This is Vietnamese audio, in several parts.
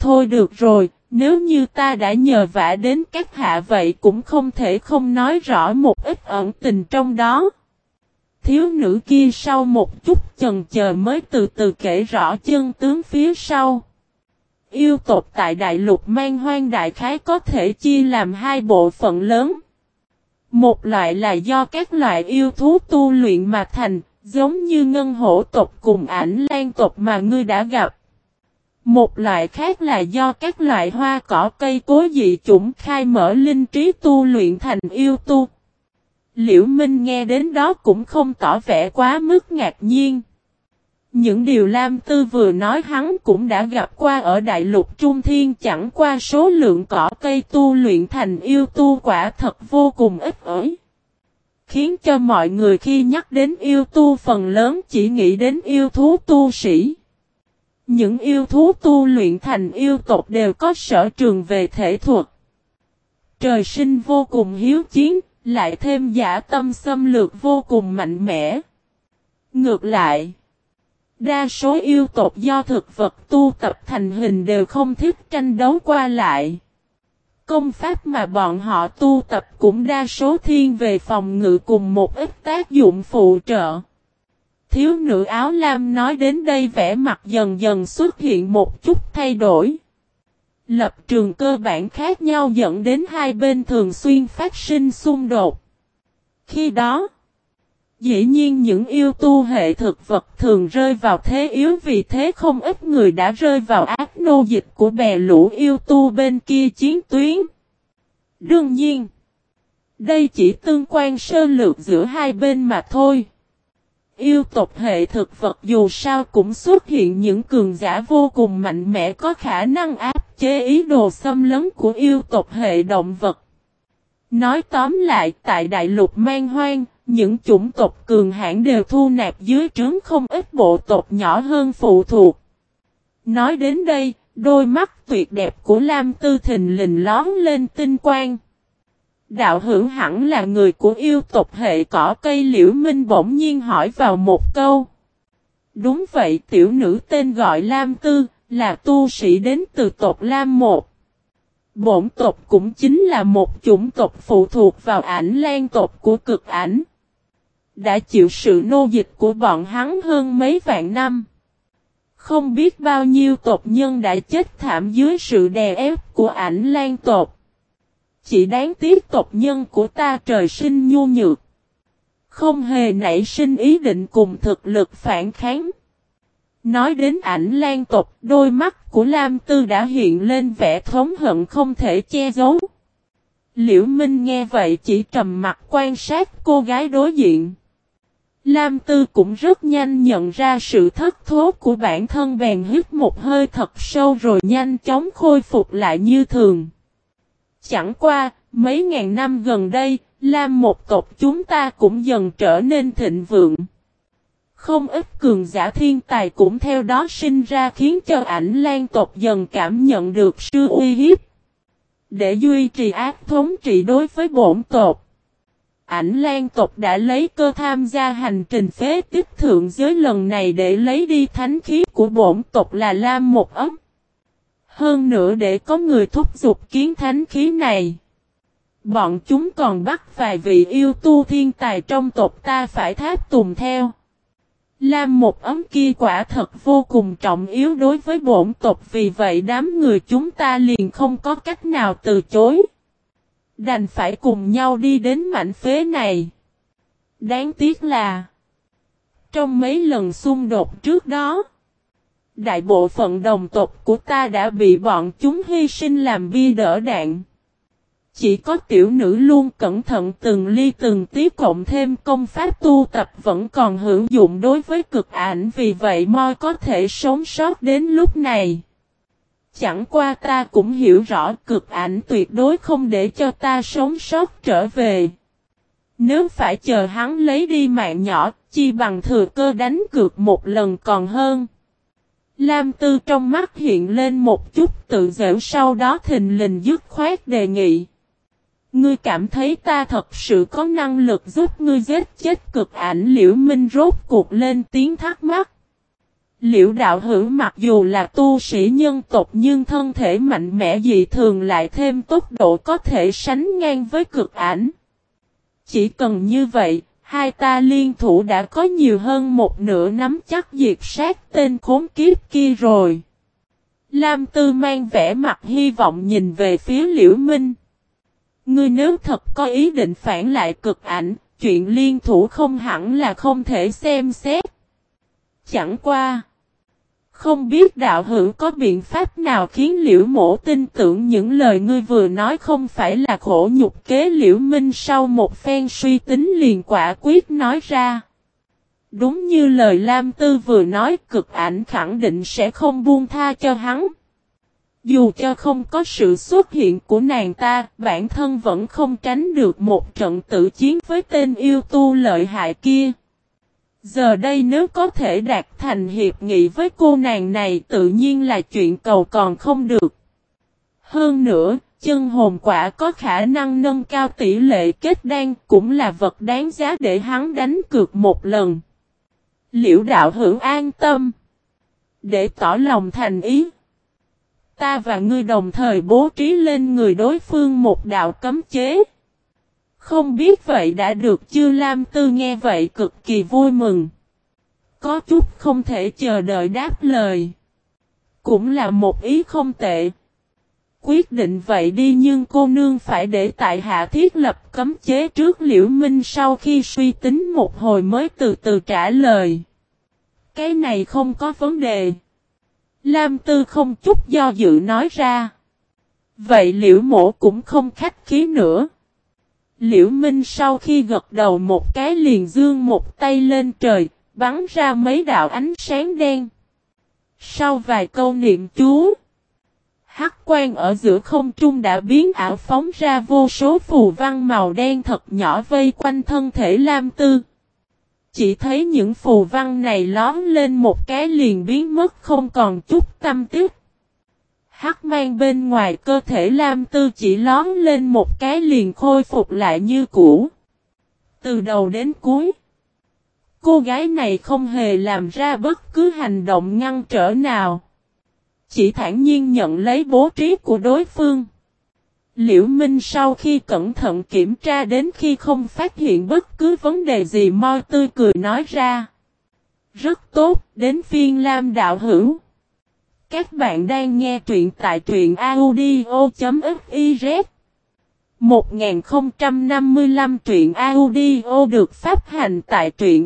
thôi được rồi, nếu như ta đã nhờ vả đến các hạ vậy cũng không thể không nói rõ một ít ẩn tình trong đó. Thiếu nữ kia sau một chút chần chờ mới từ từ kể rõ chân tướng phía sau. Yêu tộc tại đại lục Man Hoang đại khái có thể chia làm hai bộ phận lớn. Một loại là do các loại yêu thú tu luyện mà thành, giống như ngân hổ tộc cùng ảnh lan tộc mà ngươi đã gặp. Một loại khác là do các loại hoa cỏ cây cối dị chủng khai mở linh trí tu luyện thành yêu tu. Liễu Minh nghe đến đó cũng không tỏ vẻ quá mức ngạc nhiên. Những điều Lam Tư vừa nói hắn cũng đã gặp qua ở đại lục Trung Thiên, chẳng qua số lượng cỏ cây tu luyện thành yêu tu quả thật vô cùng ít ỏi. Khiến cho mọi người khi nhắc đến yêu tu phần lớn chỉ nghĩ đến yêu thú tu sĩ. Những yêu thú tu luyện thành yêu tộc đều có sở trường về thể thuật. Trời sinh vô cùng hiếu chiến, lại thêm dã tâm xâm lược vô cùng mạnh mẽ. Ngược lại, đa số yêu tộc do thực vật tu tập thành hình đều không thích tranh đấu qua lại. Công pháp mà bọn họ tu tập cũng đa số thiên về phòng ngự cùng một ít tác dụng phụ trợ. Thiếu nữ áo lam nói đến đây vẻ mặt dần dần xuất hiện một chút thay đổi. Lập trường cơ bản khác nhau dẫn đến hai bên thường xuyên phát sinh xung đột. Khi đó, dĩ nhiên những yêu tu hệ thực vật thường rơi vào thế yếu, vì thế không ít người đã rơi vào ác nô dịch của bè lũ yêu tu bên kia chiến tuyến. Đương nhiên, đây chỉ tương quan sơ lược giữa hai bên mà thôi. Yêu tộc hệ thực vật dù sao cũng xuất hiện những cường giả vô cùng mạnh mẽ có khả năng áp chế ý đồ xâm lấn của yêu tộc hệ động vật. Nói tóm lại, tại đại lục Man Hoang, những chủng tộc cường hãn đều thu nạp dưới trướng không ít bộ tộc nhỏ hơn phụ thuộc. Nói đến đây, đôi mắt tuyệt đẹp của Lam Tư thình lình lóm lên tinh quang. Đạo hữu hẳn là người của yêu tộc hệ cỏ cây. Liễu Minh bỗng nhiên hỏi vào một câu. Đúng vậy, tiểu nữ tên gọi Lam Tư, là tu sĩ đến từ tộc Lam một. Bổn tộc cũng chính là một chủng tộc phụ thuộc vào ảnh lan tộc của cực ảnh. Đã chịu sự nô dịch của bọn hắn hơn mấy vạn năm. Không biết bao nhiêu tộc nhân đã chết thảm dưới sự đè ép của ảnh lan tộc. Chỉ đáng tiếc tộc nhân của ta trời sinh nhu nhược. Không hề nảy sinh ý định cùng thực lực phản kháng. Nói đến ảnh lan tộc, đôi mắt của Lam Tư đã hiện lên vẻ thống hận không thể che giấu. Liễu Minh nghe vậy chỉ trầm mặt quan sát cô gái đối diện. Lam Tư cũng rất nhanh nhận ra sự thất thố của bản thân, bèn hít một hơi thật sâu rồi nhanh chóng khôi phục lại như thường. Chẳng qua, mấy ngàn năm gần đây, Lam một tộc chúng ta cũng dần trở nên thịnh vượng. Không ít cường giả thiên tài cũng theo đó sinh ra, khiến cho ảnh lan tộc dần cảm nhận được sự uy hiếp. Để duy trì ác thống trị đối với bổn tộc, ảnh lan tộc đã lấy cơ tham gia hành trình phế tích thượng giới lần này để lấy đi thánh khí của bổn tộc là Lam một ấm. Hơn nữa để có người thúc giục kiến thánh khí này, bọn chúng còn bắt vài vị yêu tu thiên tài trong tộc ta phải tháp tùng theo. Lam một ấm kia quả thật vô cùng trọng yếu đối với bổn tộc, vì vậy đám người chúng ta liền không có cách nào từ chối. Đành phải cùng nhau đi đến mảnh phế này. Đáng tiếc là, trong mấy lần xung đột trước đó, đại bộ phận đồng tộc của ta đã bị bọn chúng hy sinh làm bia đỡ đạn. Chỉ có tiểu nữ luôn cẩn thận từng ly từng tí, cộng thêm công pháp tu tập vẫn còn hữu dụng đối với cực ảnh, vì vậy moi có thể sống sót đến lúc này. Chẳng qua ta cũng hiểu rõ cực ảnh tuyệt đối không để cho ta sống sót trở về. Nếu phải chờ hắn lấy đi mạng nhỏ, chi bằng thừa cơ đánh cược một lần còn hơn. Lam Tư trong mắt hiện lên một chút tự giễu, sau đó thình lình dứt khoát đề nghị. Ngươi cảm thấy ta thật sự có năng lực giúp ngươi giết chết cực ảnh? Liễu Minh rốt cuộc lên tiếng thắc mắc. Liễu đạo hữu mặc dù là tu sĩ nhân tộc nhưng thân thể mạnh mẽ dị thường lại thêm tốc độ có thể sánh ngang với cực ảnh. Chỉ cần như vậy, hai ta liên thủ đã có nhiều hơn một nửa nắm chắc diệt sát tên khốn kiếp kia rồi. Lam Tư mang vẻ mặt hy vọng nhìn về phía Liễu Minh. Ngươi nếu thật có ý định phản lại cực ảnh, chuyện liên thủ không hẳn là không thể xem xét. Chẳng qua. Không biết đạo hữu có biện pháp nào khiến Liễu Mỗ tin tưởng những lời ngươi vừa nói không phải là khổ nhục kế. Liễu Minh sau một phen suy tính liền quả quyết nói ra. Đúng như lời Lam Tư vừa nói, cực ảnh khẳng định sẽ không buông tha cho hắn. Dù cho không có sự xuất hiện của nàng ta, bản thân vẫn không tránh được một trận tử chiến với tên yêu tu lợi hại kia. Giờ đây nếu có thể đạt thành hiệp nghị với cô nàng này tự nhiên là chuyện cầu còn không được. Hơn nữa, chân hồn quả có khả năng nâng cao tỷ lệ kết đan cũng là vật đáng giá để hắn đánh cược một lần. Liễu đạo hữu an tâm. Để tỏ lòng thành ý. Ta và ngươi đồng thời bố trí lên người đối phương một đạo cấm chế. Không biết vậy đã được chưa? Lam Tư nghe vậy cực kỳ vui mừng. Có chút không thể chờ đợi đáp lời. Cũng là một ý không tệ. Quyết định vậy đi, nhưng cô nương phải để tại hạ thiết lập cấm chế trước. Liễu Minh sau khi suy tính một hồi mới từ từ trả lời. Cái này không có vấn đề. Lam Tư không chút do dự nói ra. Vậy Liễu Mỗ cũng không khách khí nữa. Liễu Minh sau khi gật đầu một cái liền giương một tay lên trời, bắn ra mấy đạo ánh sáng đen. Sau vài câu niệm chú, hắc quang ở giữa không trung đã biến ảo phóng ra vô số phù văn màu đen thật nhỏ vây quanh thân thể Lam Tư. Chỉ thấy những phù văn này lóm lên một cái liền biến mất không còn chút tăm tích. Hắc mang bên ngoài cơ thể Lam Tư chỉ lóm lên một cái liền khôi phục lại như cũ. Từ đầu đến cuối, cô gái này không hề làm ra bất cứ hành động ngăn trở nào. Chỉ thản nhiên nhận lấy bố trí của đối phương. Liễu Minh sau khi cẩn thận kiểm tra đến khi không phát hiện bất cứ vấn đề gì moi tươi cười nói ra. Rất tốt, đến phiên Lam đạo hữu. Các bạn đang nghe truyện tại truyện audio.fiz 1055 truyện audio được phát hành tại truyện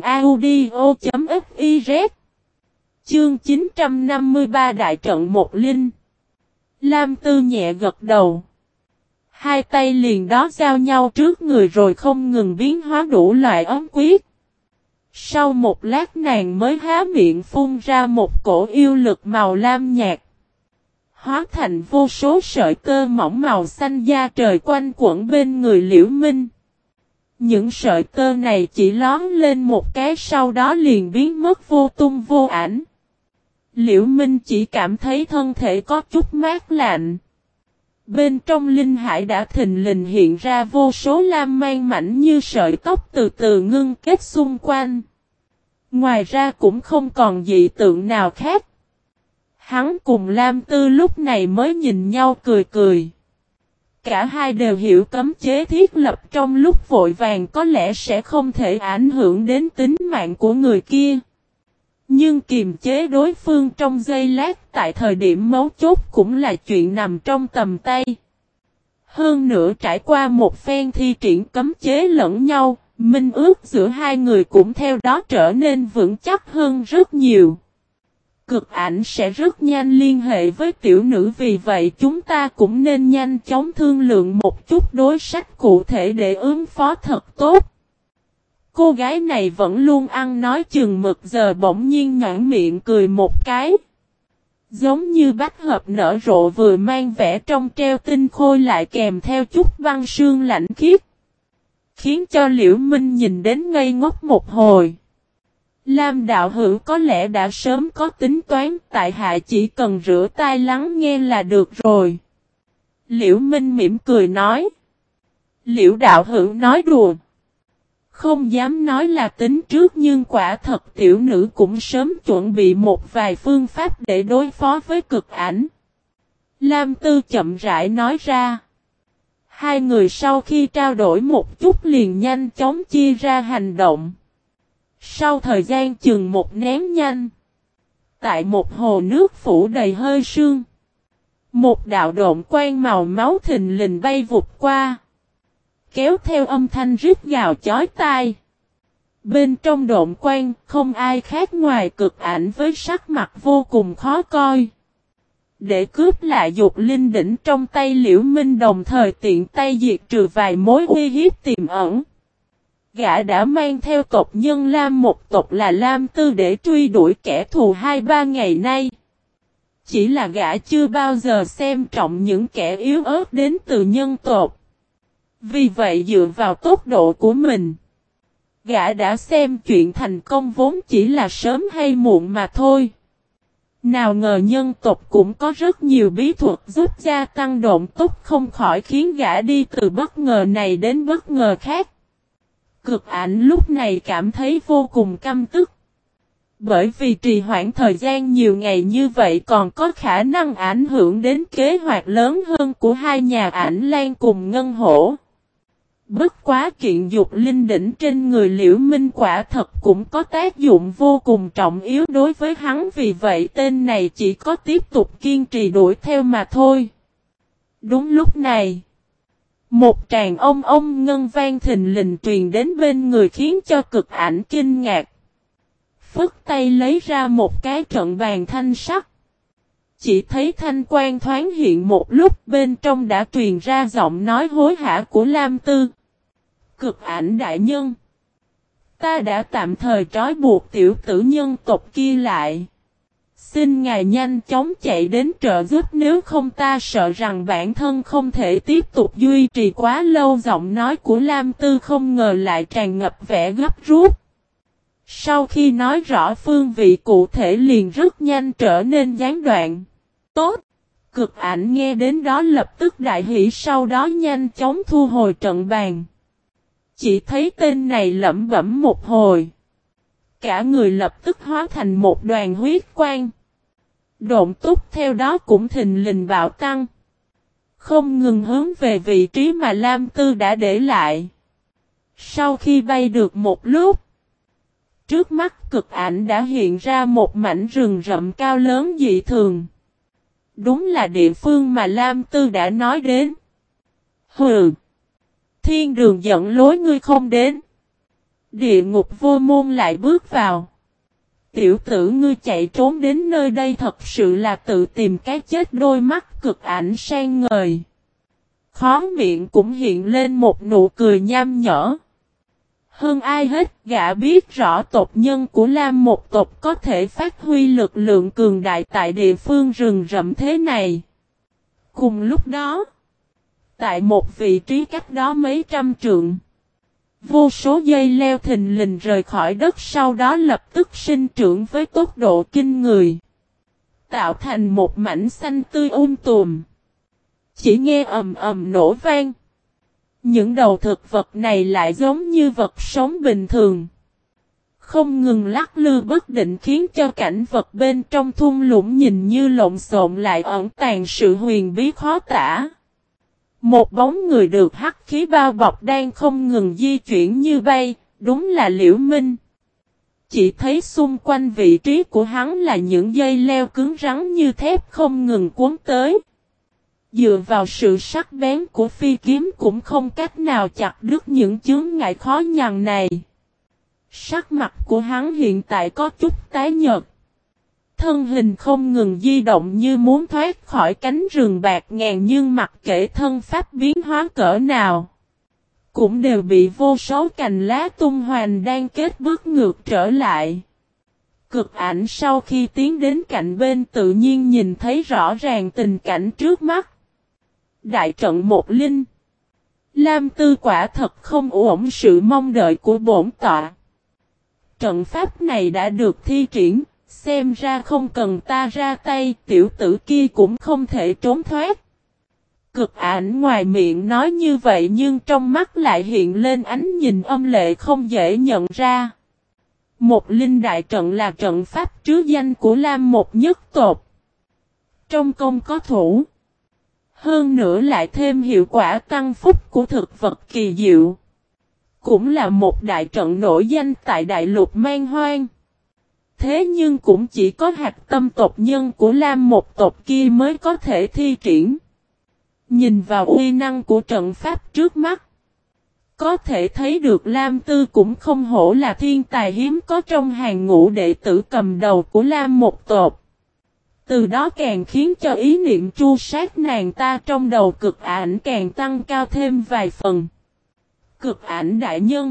audio.fiz Chương 953 Đại trận một linh. Lam Tư nhẹ gật đầu. Hai tay liền đó giao nhau trước người rồi không ngừng biến hóa đủ loại ấm quyết. Sau một lát nàng mới há miệng phun ra một cổ yêu lực màu lam nhạt. Hóa thành vô số sợi tơ mỏng màu xanh da trời quanh quẩn bên người Liễu Minh. Những sợi tơ này chỉ lóm lên một cái sau đó liền biến mất vô tung vô ảnh. Liễu Minh chỉ cảm thấy thân thể có chút mát lạnh. Bên trong linh hải đã thình lình hiện ra vô số lam mang mảnh như sợi tóc từ từ ngưng kết xung quanh. Ngoài ra cũng không còn dị tượng nào khác. Hắn cùng Lam Tư lúc này mới nhìn nhau cười cười. Cả hai đều hiểu cấm chế thiết lập trong lúc vội vàng có lẽ sẽ không thể ảnh hưởng đến tính mạng của người kia. Nhưng kiềm chế đối phương trong giây lát tại thời điểm mấu chốt cũng là chuyện nằm trong tầm tay. Hơn nữa trải qua một phen thi triển cấm chế lẫn nhau, minh ước giữa hai người cũng theo đó trở nên vững chắc hơn rất nhiều. Cực ảnh sẽ rất nhanh liên hệ với tiểu nữ, vì vậy chúng ta cũng nên nhanh chóng thương lượng một chút đối sách cụ thể để ứng phó thật tốt. Cô gái này vẫn luôn ăn nói chừng mực, giờ bỗng nhiên nhãn miệng cười một cái. Giống như bách hợp nở rộ vừa mang vẻ trong treo tinh khôi lại kèm theo chút băng sương lạnh khiết. Khiến cho Liễu Minh nhìn đến ngây ngốc một hồi. Lam đạo hữu có lẽ đã sớm có tính toán, tại hạ chỉ cần rửa tai lắng nghe là được rồi. Liễu Minh mỉm cười nói. Liễu đạo hữu nói đùa. Không dám nói là tính trước nhưng quả thật tiểu nữ cũng sớm chuẩn bị một vài phương pháp để đối phó với cực ảnh. Lam Tư chậm rãi nói ra. Hai người sau khi trao đổi một chút liền nhanh chóng chia ra hành động. Sau thời gian chừng một nén nhanh. Tại một hồ nước phủ đầy hơi sương. Một đạo độn quang màu máu thình lình bay vụt qua. Kéo theo âm thanh rít gào chói tai. Bên trong độn quang không ai khác ngoài cực ảnh với sắc mặt vô cùng khó coi. Để cướp lại dục linh đỉnh trong tay Liễu Minh đồng thời tiện tay diệt trừ vài mối uy hiếp tiềm ẩn. Gã đã mang theo tộc nhân Lam một tộc là Lam Tư để truy đuổi kẻ thù 2-3 ngày nay. Chỉ là gã chưa bao giờ xem trọng những kẻ yếu ớt đến từ nhân tộc. Vì vậy dựa vào tốc độ của mình, gã đã xem chuyện thành công vốn chỉ là sớm hay muộn mà thôi. Nào ngờ nhân tộc cũng có rất nhiều bí thuật giúp gia tăng độn tốc không khỏi khiến gã đi từ bất ngờ này đến bất ngờ khác. Cực ảnh lúc này cảm thấy vô cùng căm tức. Bởi vì trì hoãn thời gian nhiều ngày như vậy còn có khả năng ảnh hưởng đến kế hoạch lớn hơn của hai nhà Ảnh Lan cùng Ngân Hổ. Bất quá kiện dục linh đỉnh trên người Liễu Minh quả thật cũng có tác dụng vô cùng trọng yếu đối với hắn, vì vậy tên này chỉ có tiếp tục kiên trì đuổi theo mà thôi. Đúng lúc này, một tràng ông ngân vang thình lình truyền đến bên người khiến cho cực ảnh kinh ngạc. Phất tay lấy ra một cái trận bàn thanh sắc. Chỉ thấy thanh quang thoáng hiện một lúc, bên trong đã truyền ra giọng nói hối hả của Lam Tư. Cực ảnh đại nhân, ta đã tạm thời trói buộc tiểu tử nhân tộc kia lại. Xin ngài nhanh chóng chạy đến trợ giúp, nếu không ta sợ rằng bản thân không thể tiếp tục duy trì quá lâu. Giọng nói của Lam Tư không ngờ lại tràn ngập vẻ gấp rút. Sau khi nói rõ phương vị cụ thể liền rất nhanh trở nên gián đoạn. Tốt! Cực ảnh nghe đến đó lập tức đại hỉ, sau đó nhanh chóng thu hồi trận bàn. Chỉ thấy tên này lẩm bẩm một hồi. Cả người lập tức hóa thành một đoàn huyết quang. Độn túc theo đó cũng thình lình bạo tăng. Không ngừng hướng về vị trí mà Lam Tư đã để lại. Sau khi bay được một lúc, trước mắt cực ảnh đã hiện ra một mảnh rừng rậm cao lớn dị thường. Đúng là địa phương mà Lam Tư đã nói đến. Hừ! Thiên đường dẫn lối ngươi không đến. Địa ngục vô môn lại bước vào. Tiểu tử ngươi chạy trốn đến nơi đây thật sự là tự tìm cái chết. Đôi mắt cực ảnh sang ngời. Khóe miệng cũng hiện lên một nụ cười nham nhở. Hơn ai hết, gã biết rõ tộc nhân của Lam một tộc có thể phát huy lực lượng cường đại tại địa phương rừng rậm thế này. Cùng lúc đó, tại một vị trí cách đó mấy trăm trượng, vô số dây leo thình lình rời khỏi đất, sau đó lập tức sinh trưởng với tốc độ kinh người, tạo thành một mảnh xanh tươi tùm. Chỉ nghe ầm ầm nổ vang. Những đầu thực vật này lại giống như vật sống bình thường, không ngừng lắc lư bất định khiến cho cảnh vật bên trong thung lũng nhìn như lộn xộn lại ẩn tàng sự huyền bí khó tả. Một bóng người được hắc khí bao bọc đang không ngừng di chuyển như bay, đúng là Liễu Minh. Chỉ thấy xung quanh vị trí của hắn là những dây leo cứng rắn như thép không ngừng cuốn tới. Dựa vào sự sắc bén của phi kiếm cũng không cách nào chặt đứt những chướng ngại khó nhằn này. Sắc mặt của hắn hiện tại có chút tái nhợt. Thân hình không ngừng di động như muốn thoát khỏi cánh rừng bạc ngàn, nhưng mặc kệ thân pháp biến hóa cỡ nào, cũng đều bị vô số cành lá tung hoành đang kết bước ngược trở lại. Cực ảnh sau khi tiến đến cạnh bên tự nhiên nhìn thấy rõ ràng tình cảnh trước mắt. Đại trận một linh. Lam Tư quả thật không ổn sự mong đợi của bổn tọa. Trận pháp này đã được thi triển, xem ra không cần ta ra tay, tiểu tử kia cũng không thể trốn thoát. Cực ảnh ngoài miệng nói như vậy nhưng trong mắt lại hiện lên ánh nhìn âm lệ không dễ nhận ra. Một linh đại trận là trận pháp trứ danh của Lam một nhất tộc. Trong công có thủ. Hơn nữa lại thêm hiệu quả tăng phúc của thực vật kỳ diệu. Cũng là một đại trận nổi danh tại đại lục man hoang. Thế nhưng cũng chỉ có hạt tâm tộc nhân của Lam một tộc kia mới có thể thi triển. Nhìn vào uy năng của trận pháp trước mắt. Có thể thấy được Lam Tư cũng không hổ là thiên tài hiếm có trong hàng ngũ đệ tử cầm đầu của Lam một tộc. Từ đó càng khiến cho ý niệm tru sát nàng ta trong đầu cực ảnh càng tăng cao thêm vài phần. Cực ảnh đại nhân.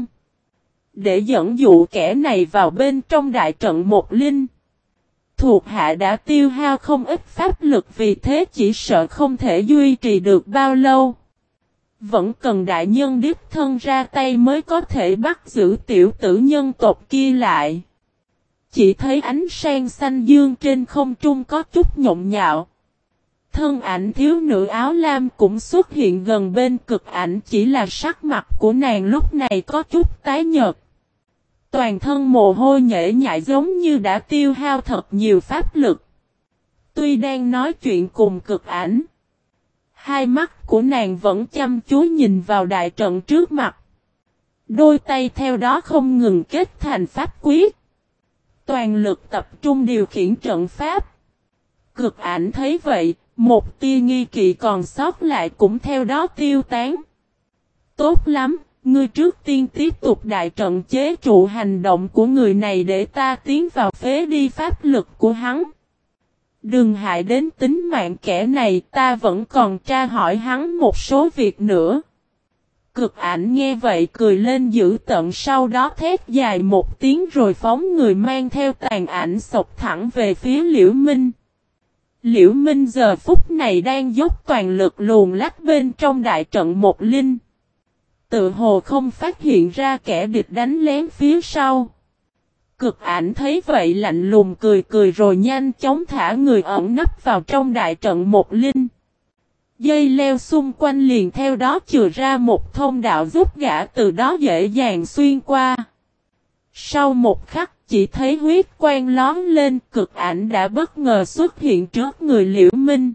Để dẫn dụ kẻ này vào bên trong đại trận một linh. Thuộc hạ đã tiêu hao không ít pháp lực vì thế chỉ sợ không thể duy trì được bao lâu. Vẫn cần đại nhân đích thân ra tay mới có thể bắt giữ tiểu tử nhân tộc kia lại. Chỉ thấy ánh sáng xanh dương trên không trung có chút nhộn nhạo. Thân ảnh thiếu nữ áo lam cũng xuất hiện gần bên cực ảnh, chỉ là sắc mặt của nàng lúc này có chút tái nhợt. Toàn thân mồ hôi nhễ nhại giống như đã tiêu hao thật nhiều pháp lực. Tuy đang nói chuyện cùng cực ảnh, hai mắt của nàng vẫn chăm chú nhìn vào đại trận trước mặt. Đôi tay theo đó không ngừng kết thành pháp quyết. Toàn lực tập trung điều khiển trận pháp. Cực ảnh thấy vậy, một tia nghi kỵ còn sót lại cũng theo đó tiêu tán. Tốt lắm, ngươi trước tiên tiếp tục đại trận chế trụ hành động của người này để ta tiến vào phế đi pháp lực của hắn. Đừng hại đến tính mạng kẻ này, ta vẫn còn tra hỏi hắn một số việc nữa. Cực ảnh nghe vậy cười lên dữ tợn, sau đó thét dài một tiếng rồi phóng người mang theo tàn ảnh xộc thẳng về phía Liễu Minh. Liễu Minh giờ phút này đang dốc toàn lực luồn lách bên trong đại trận một linh. Tự hồ không phát hiện ra kẻ địch đánh lén phía sau. Cực ảnh thấy vậy lạnh lùng cười cười rồi nhanh chóng thả người ẩn nấp vào trong đại trận một linh. Dây leo xung quanh liền theo đó chừa ra một thông đạo giúp gã từ đó dễ dàng xuyên qua. Sau một khắc chỉ thấy huyết quang lón lên, cực ảnh đã bất ngờ xuất hiện trước người Liễu Minh.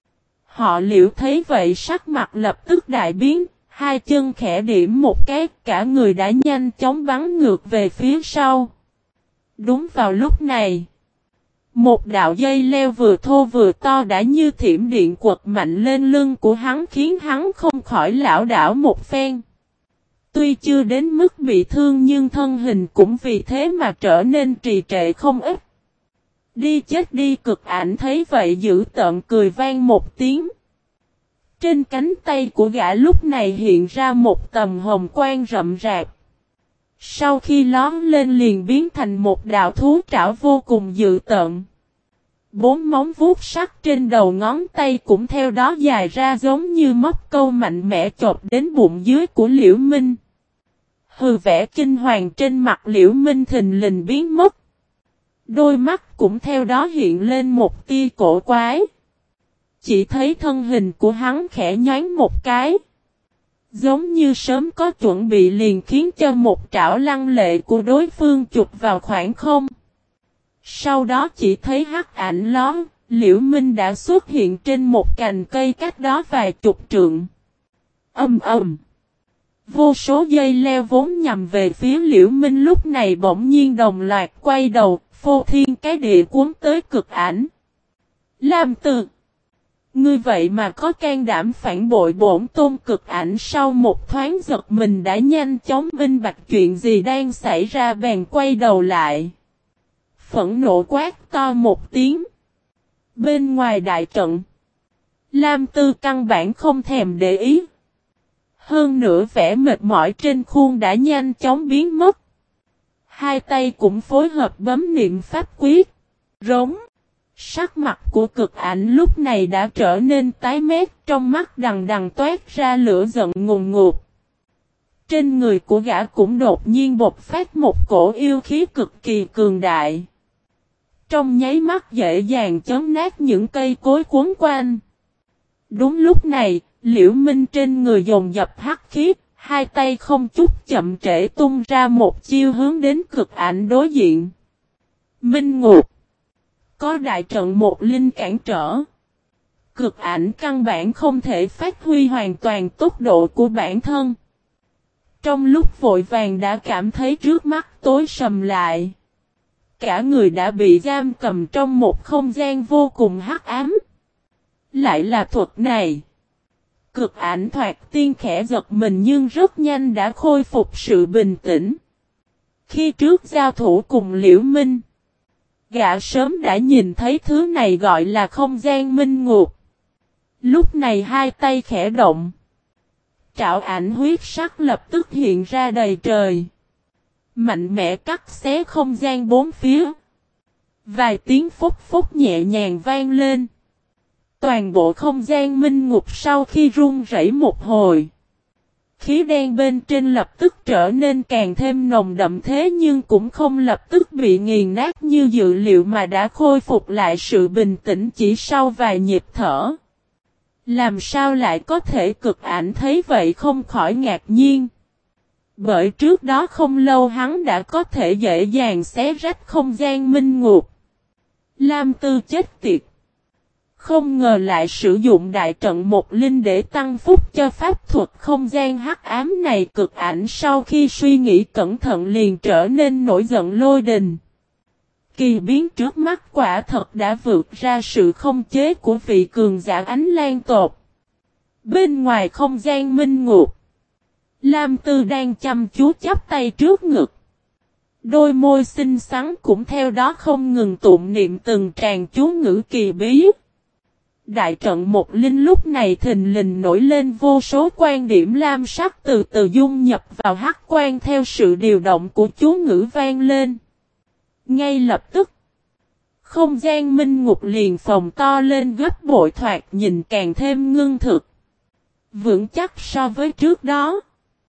Họ Liễu thấy vậy sắc mặt lập tức đại biến, hai chân khẽ điểm một cái, cả người đã nhanh chóng bắn ngược về phía sau. Đúng vào lúc này, một đạo dây leo vừa thô vừa to đã như thiểm điện quật mạnh lên lưng của hắn khiến hắn không khỏi lảo đảo một phen. Tuy chưa đến mức bị thương nhưng thân hình cũng vì thế mà trở nên trì trệ không ít. Đi chết đi, cực ảnh thấy vậy dữ tợn cười vang một tiếng. Trên cánh tay của gã lúc này hiện ra một tầm hồng quang rậm rạp. Sau khi lón lên liền biến thành một đạo thú trảo vô cùng dữ tợn. Bốn móng vuốt sắc trên đầu ngón tay cũng theo đó dài ra giống như móc câu mạnh mẽ chộp đến bụng dưới của Liễu Minh. Hừ, vẻ kinh hoàng trên mặt Liễu Minh thình lình biến mất. Đôi mắt cũng theo đó hiện lên một tia cổ quái. Chỉ thấy thân hình của hắn khẽ nhoáng một cái. Giống như sớm có chuẩn bị liền khiến cho một trảo lăng lệ của đối phương chụp vào khoảng không. Sau đó chỉ thấy hắc ảnh lón, Liễu Minh đã xuất hiện trên một cành cây cách đó vài chục trượng. Ầm ầm. Vô số dây leo vốn nhằm về phía Liễu Minh lúc này bỗng nhiên đồng loạt quay đầu, phô thiên cái địa cuốn tới cực ảnh. Lam Tư, ngươi vậy mà có can đảm phản bội bổn tôn. Cực ảnh sau một thoáng giật mình đã nhanh chóng minh bạch chuyện gì đang xảy ra bèn quay đầu lại. Phẫn nộ quát to một tiếng. Bên ngoài đại trận, Lam Tư căn bản không thèm để ý. Hơn nữa vẻ mệt mỏi trên khuôn đã nhanh chóng biến mất. Hai tay cũng phối hợp bấm niệm pháp quyết. Rống. Sắc mặt của cực ảnh lúc này đã trở nên tái mét, trong mắt đằng đằng toát ra lửa giận ngùn ngụt. Trên người của gã cũng đột nhiên bộc phát một cổ yêu khí cực kỳ cường đại. Trong nháy mắt dễ dàng chấn nát những cây cối cuốn quanh. Đúng lúc này, Liễu Minh trên người dồn dập hắc khí, hai tay không chút chậm trễ tung ra một chiêu hướng đến cực ảnh đối diện. Minh Ngục. Có đại trận một linh cản trở. Cực ảnh căn bản không thể phát huy hoàn toàn tốc độ của bản thân. Trong lúc vội vàng đã cảm thấy trước mắt tối sầm lại. Cả người đã bị giam cầm trong một không gian vô cùng hắc ám. Lại là thuật này. Cực ảnh thoạt tiên khẽ giật mình nhưng rất nhanh đã khôi phục sự bình tĩnh. Khi trước giao thủ cùng Liễu Minh, gã sớm đã nhìn thấy thứ này gọi là không gian minh ngục. Lúc này hai tay khẽ động. Trảo ảnh huyết sắc lập tức hiện ra đầy trời. Mạnh mẽ cắt xé không gian bốn phía. Vài tiếng phúc phúc nhẹ nhàng vang lên. Toàn bộ không gian minh ngục sau khi rung rẩy một hồi. Khí đen bên trên lập tức trở nên càng thêm nồng đậm thế nhưng cũng không lập tức bị nghiền nát như dự liệu mà đã khôi phục lại sự bình tĩnh chỉ sau vài nhịp thở. Làm sao lại có thể cực ảnh thấy vậy không khỏi ngạc nhiên. Bởi trước đó không lâu hắn đã có thể dễ dàng xé rách không gian minh ngục. Lam Tư chết tiệt. Không ngờ lại sử dụng đại trận một linh để tăng phúc cho pháp thuật không gian hắc ám này. Cực ảnh sau khi suy nghĩ cẩn thận liền trở nên nổi giận lôi đình. Kỳ biến trước mắt quả thật đã vượt ra sự không chế của vị cường giả ánh lan tột. Bên ngoài không gian minh ngục, Lam Tư đang chăm chú chắp tay trước ngực. Đôi môi xinh xắn cũng theo đó không ngừng tụng niệm từng tràng chú ngữ kỳ bí. Đại trận một linh lúc này thình lình nổi lên vô số quan điểm lam sắc từ từ dung nhập vào hắc quan theo sự điều động của chú ngữ vang lên. Ngay lập tức, không gian minh ngục liền phồng to lên gấp bội thoạt nhìn càng thêm ngưng thực. Vững chắc so với trước đó.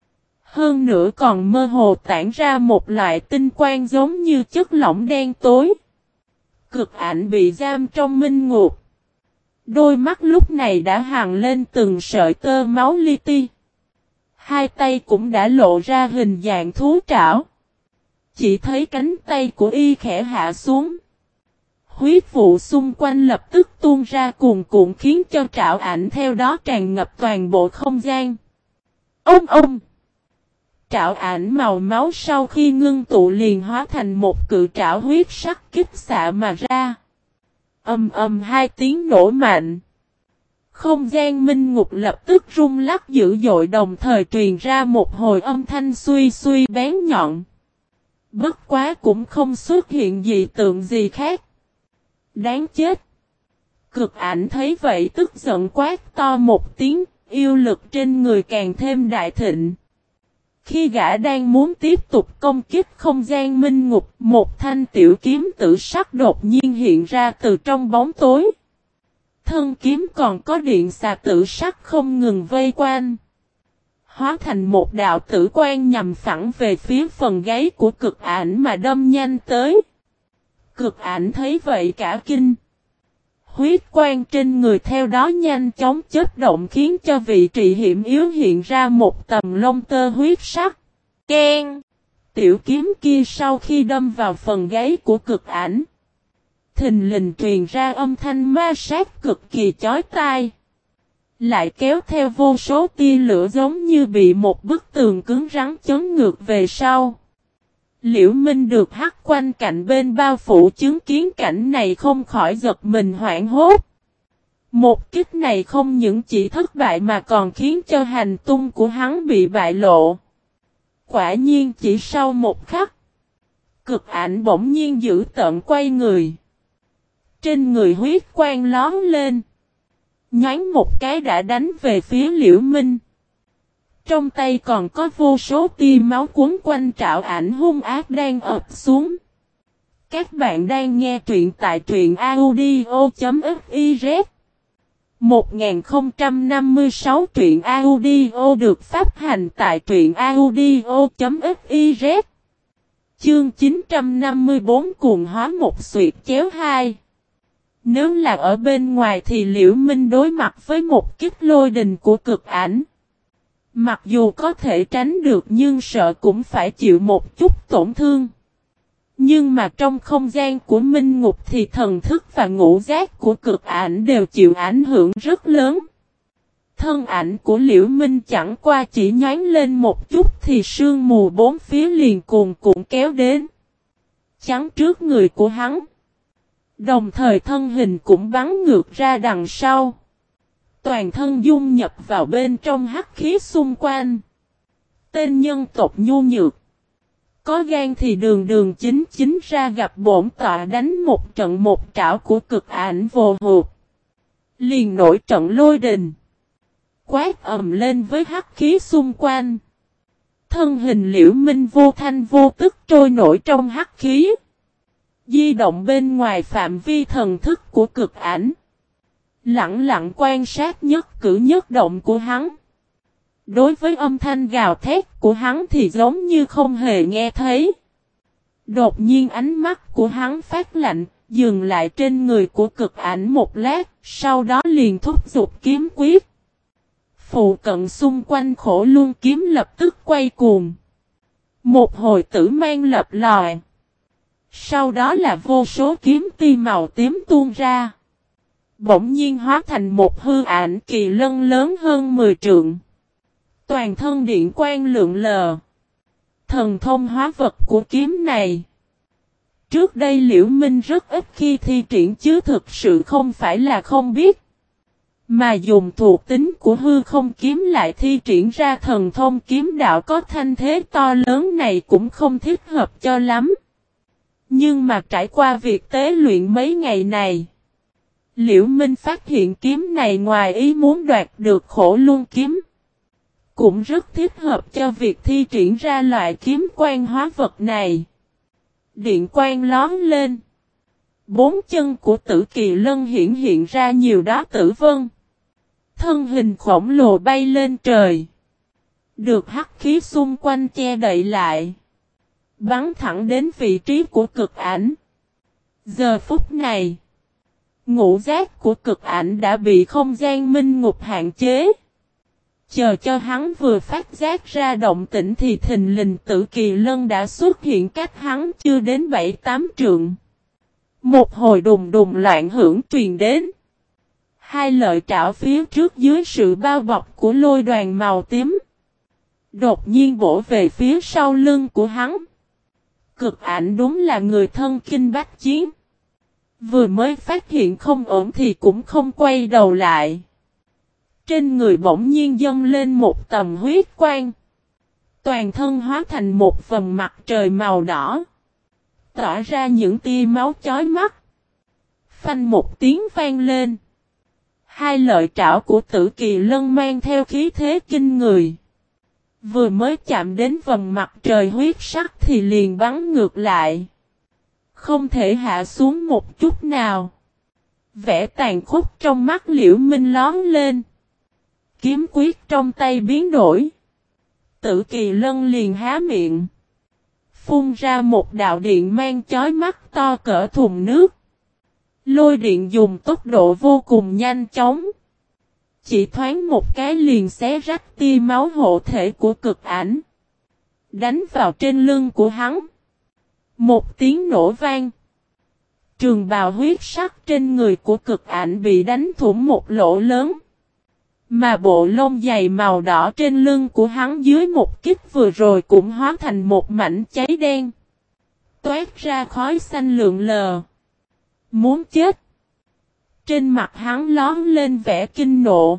Hơn nữa còn mơ hồ tản ra một loại tinh quang giống như chất lỏng đen tối. Cực ảnh bị giam trong minh ngục. Đôi mắt lúc này đã hằn lên từng sợi tơ máu li ti. Hai tay cũng đã lộ ra hình dạng thú trảo. Chỉ thấy cánh tay của y khẽ hạ xuống. Huyết vụ xung quanh lập tức tuôn ra cuồn cuộn khiến cho trảo ảnh theo đó tràn ngập toàn bộ không gian. Ông! Trảo ảnh màu máu sau khi ngưng tụ liền hóa thành một cự trảo huyết sắc kích xạ mà ra. Hai tiếng nổ mạnh. Không gian minh ngục lập tức rung lắc dữ dội đồng thời truyền ra một hồi âm thanh suy suy bén nhọn. Bất quá cũng không xuất hiện dị tượng gì khác. Đáng chết. Cực ảnh thấy vậy tức giận quát to một tiếng, yêu lực trên người càng thêm đại thịnh. Khi gã đang muốn tiếp tục công kích không gian minh ngục, một thanh tiểu kiếm tử sắc đột nhiên hiện ra từ trong bóng tối. Thân kiếm còn có điện xà tử sắc không ngừng vây quanh. Hóa thành một đạo tử quang nhằm phẳng về phía phần gáy của cực ảnh mà đâm nhanh tới. Cực ảnh thấy vậy cả kinh. Huyết quang trên người theo đó nhanh chóng chớp động khiến cho vị trí hiểm yếu hiện ra một tầm lông tơ huyết sắc. Keng! Tiểu kiếm kia sau khi đâm vào phần gáy của cực ảnh. Thình lình truyền ra âm thanh ma sát cực kỳ chói tai. Lại kéo theo vô số tia lửa giống như bị một bức tường cứng rắn chấn ngược về sau. Liễu Minh được hắc quanh cạnh bên bao phủ chứng kiến cảnh này không khỏi giật mình hoảng hốt. Một kích này không những chỉ thất bại mà còn khiến cho hành tung của hắn bị bại lộ. Quả nhiên chỉ sau một khắc, cực ảnh bỗng nhiên dữ tợn quay người. Trên người huyết quang lóm lên. Nhoáng một cái đã đánh về phía Liễu Minh. Trong tay còn có vô số tia máu cuốn quanh trảo ảnh hung ác đang ập xuống. Các bạn đang nghe truyện tại truyện audio.fiz 1056 truyện audio được phát hành tại truyện audio.fiz. Chương 954 cuồng hóa một xuyệt chéo 2. Nếu là ở bên ngoài thì Liễu Minh đối mặt với một kích lôi đình của cực ảnh. Mặc dù có thể tránh được nhưng sợ cũng phải chịu một chút tổn thương. Nhưng mà trong không gian của Minh Ngục thì thần thức và ngũ giác của cực ảnh đều chịu ảnh hưởng rất lớn. Thân ảnh của Liễu Minh chẳng qua chỉ nhoáng lên một chút thì sương mù bốn phía liền cuồn cuộn kéo đến. Chắn trước người của hắn. Đồng thời thân hình cũng bắn ngược ra đằng sau. Toàn thân dung nhập vào bên trong hắc khí xung quanh. Tên nhân tộc nhu nhược. Có gan thì đường đường chính chính ra gặp bổn tọa đánh một trận một trảo của cực ảnh vô hụt. Liền nổi trận lôi đình. Quát ầm lên với hắc khí xung quanh. Thân hình Liễu Minh vô thanh vô tức trôi nổi trong hắc khí. Di động bên ngoài phạm vi thần thức của cực ảnh. Lặng lặng quan sát nhất cử nhất động của hắn. Đối với âm thanh gào thét của hắn thì giống như không hề nghe thấy. Đột nhiên ánh mắt của hắn phát lạnh, dừng lại trên người của cực ảnh một lát, sau đó liền thúc giục kiếm quyết. Phụ cận xung quanh khổ luân kiếm lập tức quay cuồng. Một hồi tử mang lập lòi. Sau đó là vô số kiếm ti màu tím tuôn ra. Bỗng nhiên hóa thành một hư ảnh kỳ lân lớn hơn 10 trượng. Toàn thân điện quang lượn lờ. Thần thông hóa vật của kiếm này. Trước đây Liễu Minh rất ít khi thi triển chứ thực sự không phải là không biết. Mà dùng thuộc tính của hư không kiếm lại thi triển ra thần thông kiếm đạo có thanh thế to lớn này cũng không thích hợp cho lắm. Nhưng mà trải qua việc tế luyện mấy ngày này. Liễu Minh phát hiện kiếm này ngoài ý muốn đoạt được khổ luân kiếm. Cũng rất thích hợp cho việc thi triển ra loại kiếm quan hóa vật này. Điện quang lóm lên. Bốn chân của Tử Kỳ Lân hiện ra nhiều đóa tử vân. Thân hình khổng lồ bay lên trời. Được hắc khí xung quanh che đậy lại. Bắn thẳng đến vị trí của cực ảnh. Giờ phút này. Ngũ giác của cực ảnh đã bị không gian minh ngục hạn chế. Chờ cho hắn vừa phát giác ra động tĩnh thì thình lình Tử Kỳ Lân đã xuất hiện cách hắn chưa đến 7-8 trượng. Một hồi đùng đùng loạn hưởng truyền đến. Hai lợi trảo phía trước dưới sự bao bọc của lôi đoàn màu tím. Đột nhiên bổ về phía sau lưng của hắn. Cực ảnh đúng là người thân kinh bách chiến. Vừa mới phát hiện không ổn thì cũng không quay đầu lại. Trên người bỗng nhiên dâng lên một tầm huyết quang. Toàn thân hóa thành một vầng mặt trời màu đỏ. Tỏa ra những tia máu chói mắt. Phanh một tiếng vang lên. Hai lợi trảo của Tử Kỳ Lân mang theo khí thế kinh người. Vừa mới chạm đến vầng mặt trời huyết sắc thì liền bắn ngược lại. Không thể hạ xuống một chút nào. Vẻ tàn khốc trong mắt Liễu Minh lóm lên. Kiếm quyết trong tay biến đổi. Tử Kỳ Lân liền há miệng. Phun ra một đạo điện mang chói mắt to cỡ thùng nước. Lôi điện dùng tốc độ vô cùng nhanh chóng. Chỉ thoáng một cái liền xé rách tia máu hộ thể của cực ảnh. Đánh vào trên lưng của hắn. Một tiếng nổ vang. Trường bào huyết sắc trên người của cực ảnh bị đánh thủng một lỗ lớn. Mà bộ lông dày màu đỏ trên lưng của hắn dưới một kích vừa rồi cũng hóa thành một mảnh cháy đen. Toát ra khói xanh lượn lờ. Muốn chết. Trên mặt hắn lóm lên vẻ kinh nộ.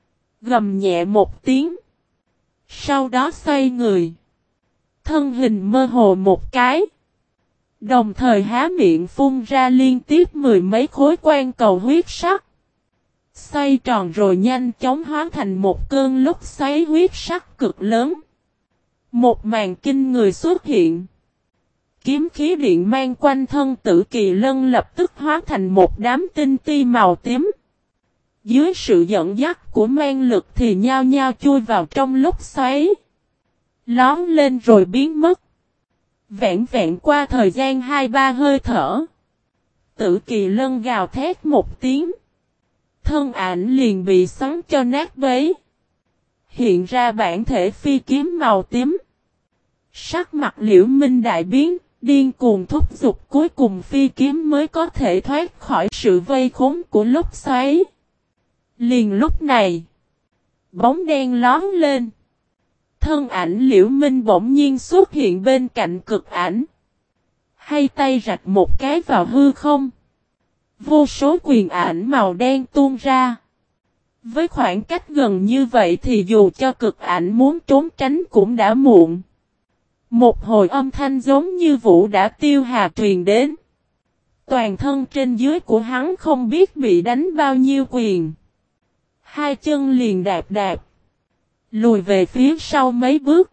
Gầm nhẹ một tiếng. Sau đó xoay người. Thân hình mơ hồ một cái. Đồng thời há miệng phun ra liên tiếp mười mấy khối quan cầu huyết sắc. Xoay tròn rồi nhanh chóng hóa thành một cơn lốc xoáy huyết sắc cực lớn. Một màn kinh người xuất hiện. Kiếm khí điện mang quanh thân Tử Kỳ Lân lập tức hóa thành một đám tinh ti màu tím. Dưới sự dẫn dắt của mang lực thì nhao nhao chui vào trong lốc xoáy. Lóm lên rồi biến mất. Vẹn vẹn qua thời gian 2-3 hơi thở. Tử Kỳ Lân gào thét một tiếng. Thân ảnh liền bị xoắn cho nát bấy. Hiện ra bản thể phi kiếm màu tím. Sắc mặt Liễu Minh đại biến, điên cuồng thúc giục cuối cùng phi kiếm mới có thể thoát khỏi sự vây khốn của lốc xoáy. Liền lúc này, bóng đen lóe lên. Thân ảnh Liễu Minh bỗng nhiên xuất hiện bên cạnh cực ảnh. Hay tay rạch một cái vào hư không. Vô số quyền ảnh màu đen tuôn ra. Với khoảng cách gần như vậy thì dù cho cực ảnh muốn trốn tránh cũng đã muộn. Một hồi âm thanh giống như vũ đã tiêu hà truyền đến. Toàn thân trên dưới của hắn không biết bị đánh bao nhiêu quyền. Hai chân liền đạp đạp. Lùi về phía sau mấy bước.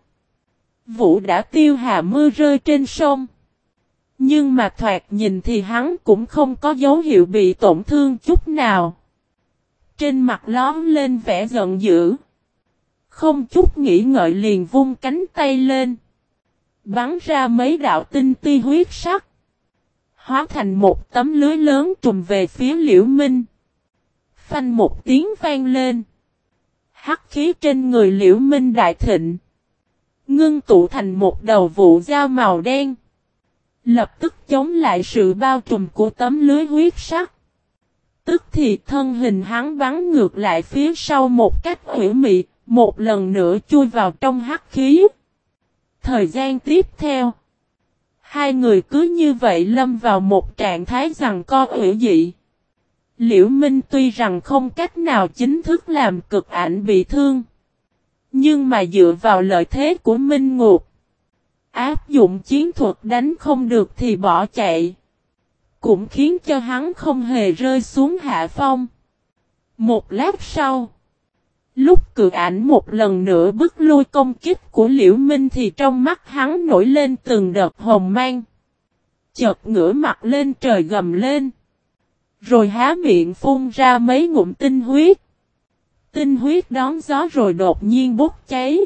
Vũ đã tiêu hà mưa rơi trên sông. Nhưng mà thoạt nhìn thì hắn cũng không có dấu hiệu bị tổn thương chút nào. Trên mặt lóm lên vẻ giận dữ. Không chút nghĩ ngợi liền vung cánh tay lên. Bắn ra mấy đạo tinh ti huyết sắc. Hóa thành một tấm lưới lớn trùm về phía Liễu Minh. Phanh một tiếng vang lên. Hắc khí trên người Liễu Minh đại thịnh. Ngưng tụ thành một đầu vụ dao màu đen. Lập tức chống lại sự bao trùm của tấm lưới huyết sắc. Tức thì thân hình hắn bắn ngược lại phía sau một cách hủy mị, một lần nữa chui vào trong hắc khí. Thời gian tiếp theo, hai người cứ như vậy lâm vào một trạng thái giằng co hủy dị. Liễu Minh tuy rằng không cách nào chính thức làm cực ảnh bị thương, nhưng mà dựa vào lợi thế của Minh Ngục, áp dụng chiến thuật đánh không được thì bỏ chạy, cũng khiến cho hắn không hề rơi xuống hạ phong. Một lát sau, lúc cực ảnh một lần nữa bức lui công kích của Liễu Minh thì trong mắt hắn nổi lên từng đợt hồng mang. Chợt ngửa mặt lên trời gầm lên. Rồi há miệng phun ra mấy ngụm tinh huyết. Tinh huyết đón gió rồi đột nhiên bốc cháy.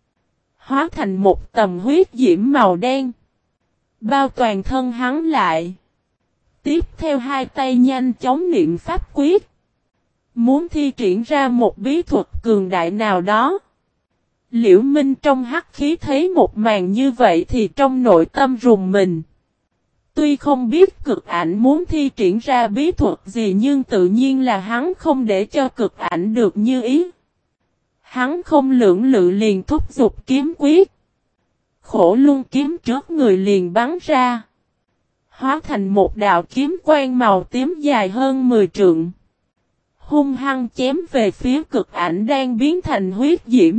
Hóa thành một tầm huyết diễm màu đen. Bao toàn thân hắn lại. Tiếp theo hai tay nhanh chóng niệm pháp quyết. Muốn thi triển ra một bí thuật cường đại nào đó. Liễu Minh trong hắc khí thấy một màn như vậy thì trong nội tâm rùng mình. Tuy không biết cực ảnh muốn thi triển ra bí thuật gì nhưng tự nhiên là hắn không để cho cực ảnh được như ý. Hắn không lưỡng lự liền thúc giục kiếm quyết. Khổ luân kiếm trước người liền bắn ra. Hóa thành một đạo kiếm quang màu tím dài hơn 10 trượng. Hung hăng chém về phía cực ảnh đang biến thành huyết diễm.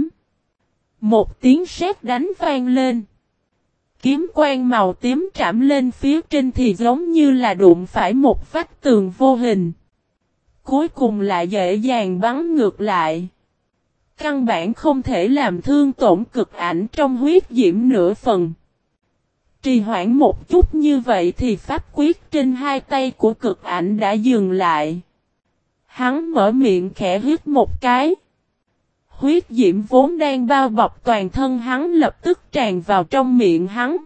Một tiếng sét đánh vang lên. Kiếm quang màu tím trảm lên phía trên thì giống như là đụng phải một vách tường vô hình. Cuối cùng lại dễ dàng bắn ngược lại. Căn bản không thể làm thương tổn cực ảnh trong huyết diễm nửa phần. Trì hoãn một chút như vậy thì pháp quyết trên hai tay của cực ảnh đã dừng lại. Hắn mở miệng khẽ hít một cái. Huyết diễm vốn đang bao bọc toàn thân hắn lập tức tràn vào trong miệng hắn.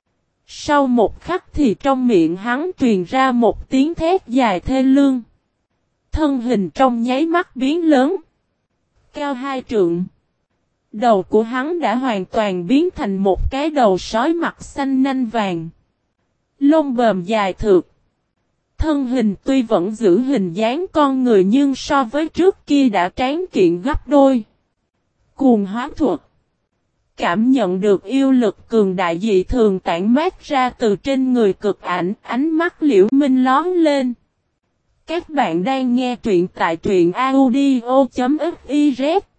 Sau một khắc thì trong miệng hắn truyền ra một tiếng thét dài thê lương. Thân hình trong nháy mắt biến lớn. Cao 2 trượng. Đầu của hắn đã hoàn toàn biến thành một cái đầu sói mặt xanh nanh vàng. Lông bờm dài thượt. Thân hình tuy vẫn giữ hình dáng con người nhưng so với trước kia đã tráng kiện gấp đôi. Cuồng hóa thuật. Cảm nhận được yêu lực cường đại dị thường tản mát ra từ trên người cực ảnh, ánh mắt Liễu Minh lóe lên. Các bạn đang nghe truyện tại truyện audio.fiz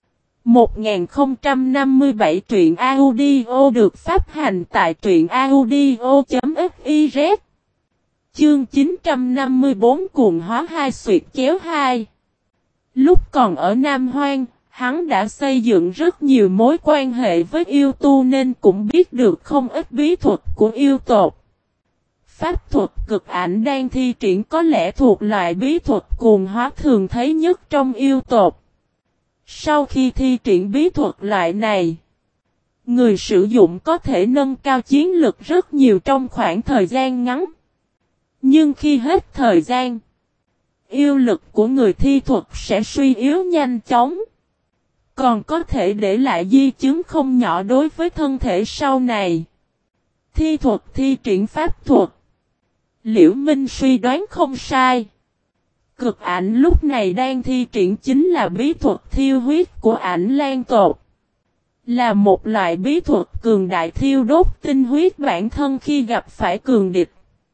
1057 truyện audio được phát hành tại truyện audio.fiz. Chương 954 cuồng hóa 2 xuyệt chéo 2. Lúc còn ở Nam Hoang, hắn đã xây dựng rất nhiều mối quan hệ với yêu tu nên cũng biết được không ít bí thuật của yêu tộc. Pháp thuật cực ảnh đang thi triển có lẽ thuộc loại bí thuật cuồng hóa thường thấy nhất trong yêu tộc. Sau khi thi triển bí thuật loại này, người sử dụng có thể nâng cao chiến lực rất nhiều trong khoảng thời gian ngắn. Nhưng khi hết thời gian, yêu lực của người thi thuật sẽ suy yếu nhanh chóng. Còn có thể để lại di chứng không nhỏ đối với thân thể sau này. Thi thuật thi triển pháp thuật. Liễu Minh suy đoán không sai. Cực ảnh lúc này đang thi triển chính là bí thuật thiêu huyết của ảnh lan tộc. Là một loại bí thuật cường đại thiêu đốt tinh huyết bản thân khi gặp phải cường địch.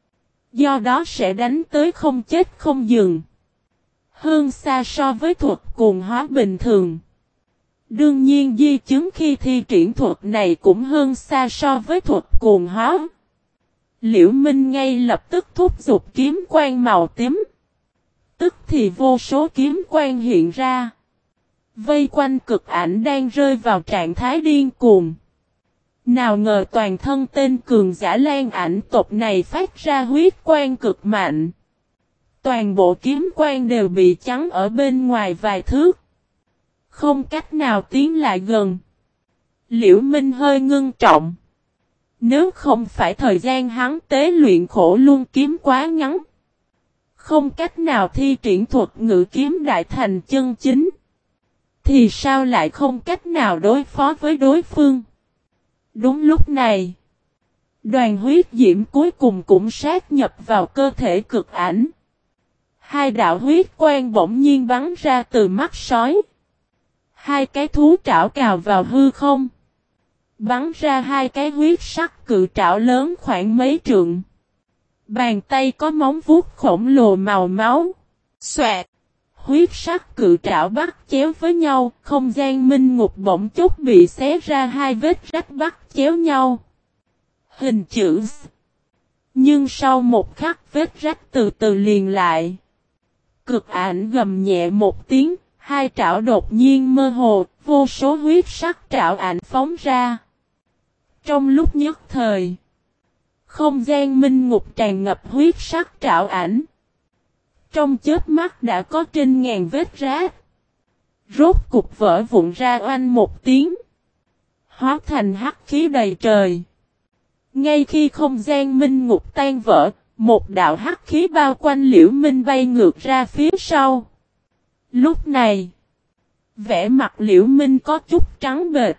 Do đó sẽ đánh tới không chết không dừng. Hơn xa so với thuật cuồng hóa bình thường. Đương nhiên di chứng khi thi triển thuật này cũng hơn xa so với thuật cuồng hóa. Liễu Minh ngay lập tức thúc giục kiếm quang màu tím. Tức thì vô số kiếm quang hiện ra. Vây quanh cực ảnh đang rơi vào trạng thái điên cuồng. Nào ngờ toàn thân tên cường giả Lan ảnh tộc này phát ra huyết quang cực mạnh. Toàn bộ kiếm quang đều bị chắn ở bên ngoài vài thước. Không cách nào tiến lại gần. Liễu Minh hơi ngưng trọng. Nếu không phải thời gian hắn tế luyện khổ luân kiếm quá ngắn. Không cách nào thi triển thuật ngự kiếm đại thành chân chính. Thì sao lại không cách nào đối phó với đối phương? Đúng lúc này. Đoàn huyết diễm cuối cùng cũng sát nhập vào cơ thể cực ảnh. Hai đạo huyết quang bỗng nhiên bắn ra từ mắt sói. Hai cái thú trảo cào vào hư không. Bắn ra hai cái huyết sắc cự trảo lớn khoảng mấy trượng. Bàn tay có móng vuốt khổng lồ màu máu. Xoẹt. Huyết sắc cự trảo bắt chéo với nhau. Không gian minh ngục bỗng chốc bị xé ra hai vết rách bắt chéo nhau. Hình chữ S. Nhưng sau một khắc vết rách từ từ liền lại. Cực ảnh gầm nhẹ một tiếng. Hai trảo đột nhiên mơ hồ. Vô số huyết sắc trảo ảnh phóng ra. Trong lúc nhất thời. Không gian minh ngục tràn ngập huyết sắc trảo ảnh. Trong chớp mắt đã có trên ngàn vết rách. Rốt cục vỡ vụn ra oanh một tiếng. Hóa thành hắc khí đầy trời. Ngay khi không gian minh ngục tan vỡ, một đạo hắc khí bao quanh Liễu Minh bay ngược ra phía sau. Lúc này, vẻ mặt Liễu Minh có chút trắng bệch.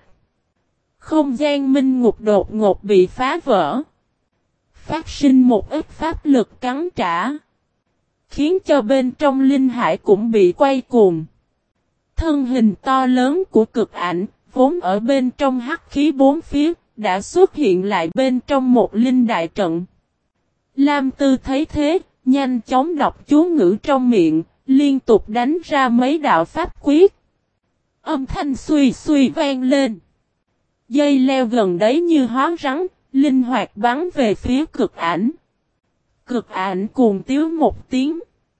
Không gian minh ngục đột ngột bị phá vỡ. Phát sinh một ít pháp lực cắn trả. Khiến cho bên trong linh hải cũng bị quay cuồng. Thân hình to lớn của cực ảnh, vốn ở bên trong hắc khí bốn phía, đã xuất hiện lại bên trong một linh đại trận. Lam Tư thấy thế, nhanh chóng đọc chú ngữ trong miệng, liên tục đánh ra mấy đạo pháp quyết. Âm thanh xuy xuy vang lên. Dây leo gần đấy như hóa rắn, linh hoạt bắn về phía cực ảnh. Cực ảnh cuồng tiếu một tiếng.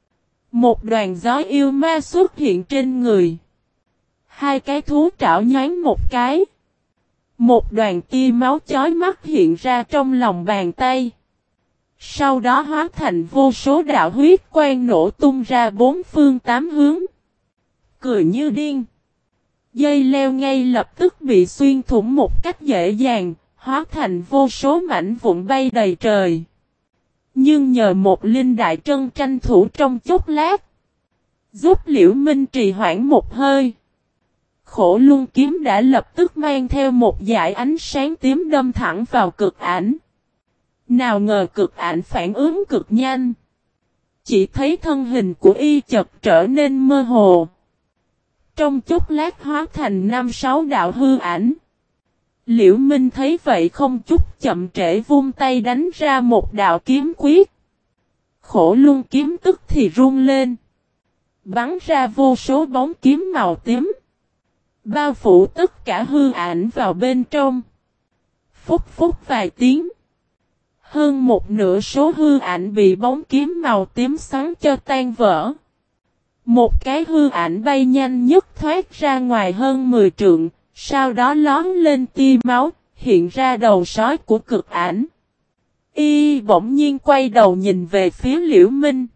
Một đoàn gió yêu ma xuất hiện trên người. Hai cái thú trảo nhoáng một cái. Một đoàn tia máu chói mắt hiện ra trong lòng bàn tay. Sau đó hóa thành vô số đạo huyết quang nổ tung ra bốn phương tám hướng. Cười như điên. Dây leo ngay lập tức bị xuyên thủng một cách dễ dàng, hóa thành vô số mảnh vụn bay đầy trời. Nhưng nhờ một linh đại trân tranh thủ trong chốc lát, giúp Liễu Minh trì hoãn một hơi. Khổ luân kiếm đã lập tức mang theo một dải ánh sáng tím đâm thẳng vào cực ảnh. Nào ngờ cực ảnh phản ứng cực nhanh. Chỉ thấy thân hình của y chợt trở nên mơ hồ. Trong chốc lát hóa thành 5-6 đạo hư ảnh. Liễu Minh thấy vậy không chút chậm trễ vung tay đánh ra một đạo kiếm quyết. Khổ luân kiếm tức thì rung lên. Bắn ra vô số bóng kiếm màu tím. Bao phủ tất cả hư ảnh vào bên trong. Phúc phúc vài tiếng. Hơn một nửa số hư ảnh bị bóng kiếm màu tím xoắn cho tan vỡ. Một cái hư ảnh bay nhanh nhất thoát ra ngoài hơn 10 trượng, sau đó lóm lên tia máu, hiện ra đầu sói của cực ảnh. Y bỗng nhiên quay đầu nhìn về phía Liễu Minh.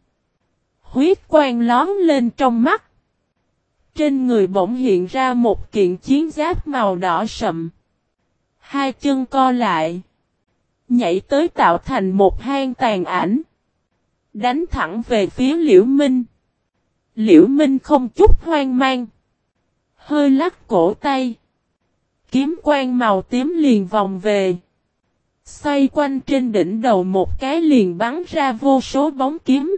Huyết quang lóm lên trong mắt. Trên người bỗng hiện ra một kiện chiến giáp màu đỏ sậm. Hai chân co lại. Nhảy tới tạo thành một hang tàn ảnh. đánh thẳng về phía Liễu Minh. Liễu Minh không chút hoang mang, hơi lắc cổ tay. Kiếm quang màu tím liền vòng về, xoay quanh trên đỉnh đầu một cái liền bắn ra vô số bóng kiếm.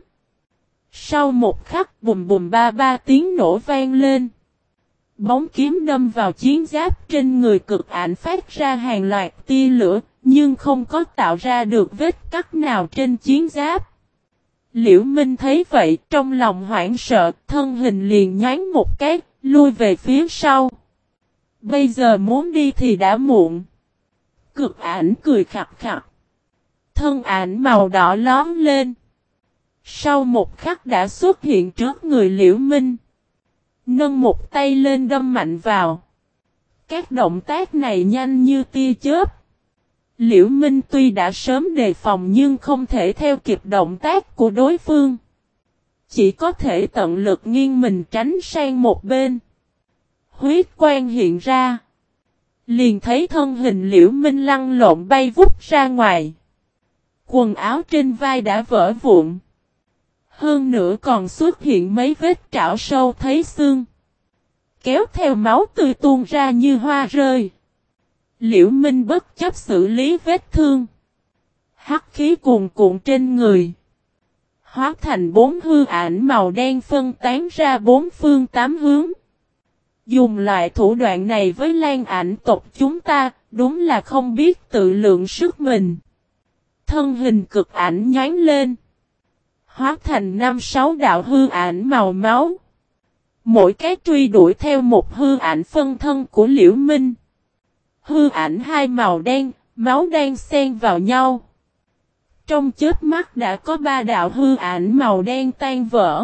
Sau một khắc bùm bùm ba ba tiếng nổ vang lên. Bóng kiếm đâm vào chiến giáp trên người cực ảnh phát ra hàng loạt tia lửa, nhưng không có tạo ra được vết cắt nào trên chiến giáp. Liễu Minh thấy vậy, trong lòng hoảng sợ, thân hình liền nhoáng một cái, lui về phía sau. Bây giờ muốn đi thì đã muộn. Cực ảnh cười khặt khặt. Thân ảnh màu đỏ lóm lên. Sau một khắc đã xuất hiện trước người Liễu Minh. Nâng một tay lên đâm mạnh vào. Các động tác này nhanh như tia chớp. Liễu Minh tuy đã sớm đề phòng nhưng không thể theo kịp động tác của đối phương. Chỉ có thể tận lực nghiêng mình tránh sang một bên. Huyết quang hiện ra. Liền thấy thân hình Liễu Minh lăn lộn bay vút ra ngoài. Quần áo trên vai đã vỡ vụn. Hơn nữa còn xuất hiện mấy vết trảo sâu thấy xương. Kéo theo máu tươi tuôn ra như hoa rơi. Liễu Minh bất chấp xử lý vết thương. Hắc khí cuồn cuộn trên người. Hóa thành 4 hư ảnh màu đen phân tán ra 4 phương 8 hướng. Dùng loại thủ đoạn này với Lan ảnh tộc chúng ta, đúng là không biết tự lượng sức mình. Thân hình cực ảnh nhoáng lên. Hóa thành 5-6 đạo hư ảnh màu máu. Mỗi cái truy đuổi theo một hư ảnh phân thân của Liễu Minh. Hư ảnh hai màu đen, máu đen xen vào nhau. Trong chớp mắt đã có 3 đạo hư ảnh màu đen tan vỡ.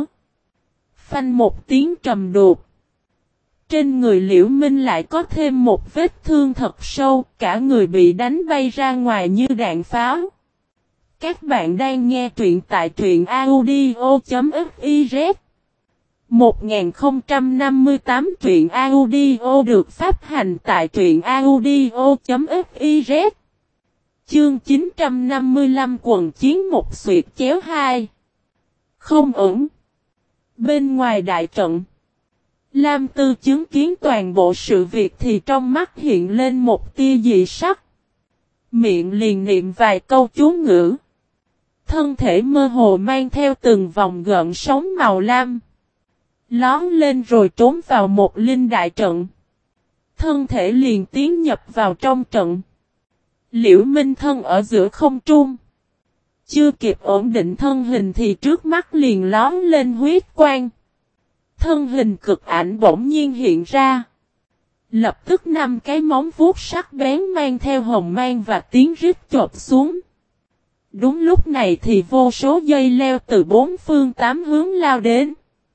Phanh một tiếng trầm đục. Trên người Liễu Minh lại có thêm một vết thương thật sâu, cả người bị đánh bay ra ngoài như đạn pháo. Các bạn đang nghe truyện tại truyện audio.fiz 1058 truyện audio được phát hành tại truyện audio.fiz. Chương 955 quần chiến một xuyệt chéo 2. Không ổn. Bên ngoài đại trận, Lam Tư chứng kiến toàn bộ sự việc thì trong mắt hiện lên một tia dị sắc. Miệng liền niệm vài câu chú ngữ. Thân thể mơ hồ mang theo từng vòng gợn sóng màu lam. Lón lên rồi trốn vào một linh đại trận. Thân thể liền tiến nhập vào trong trận. Liễu Minh thân ở giữa không trung. Chưa kịp ổn định thân hình thì trước mắt liền lón lên huyết quang. Thân hình cực ảnh bỗng nhiên hiện ra. Lập tức 5 cái móng vuốt sắc bén mang theo hồng mang và tiếng rít chộp xuống. Đúng lúc này thì vô số dây leo từ 4 phương 8 hướng lao đến.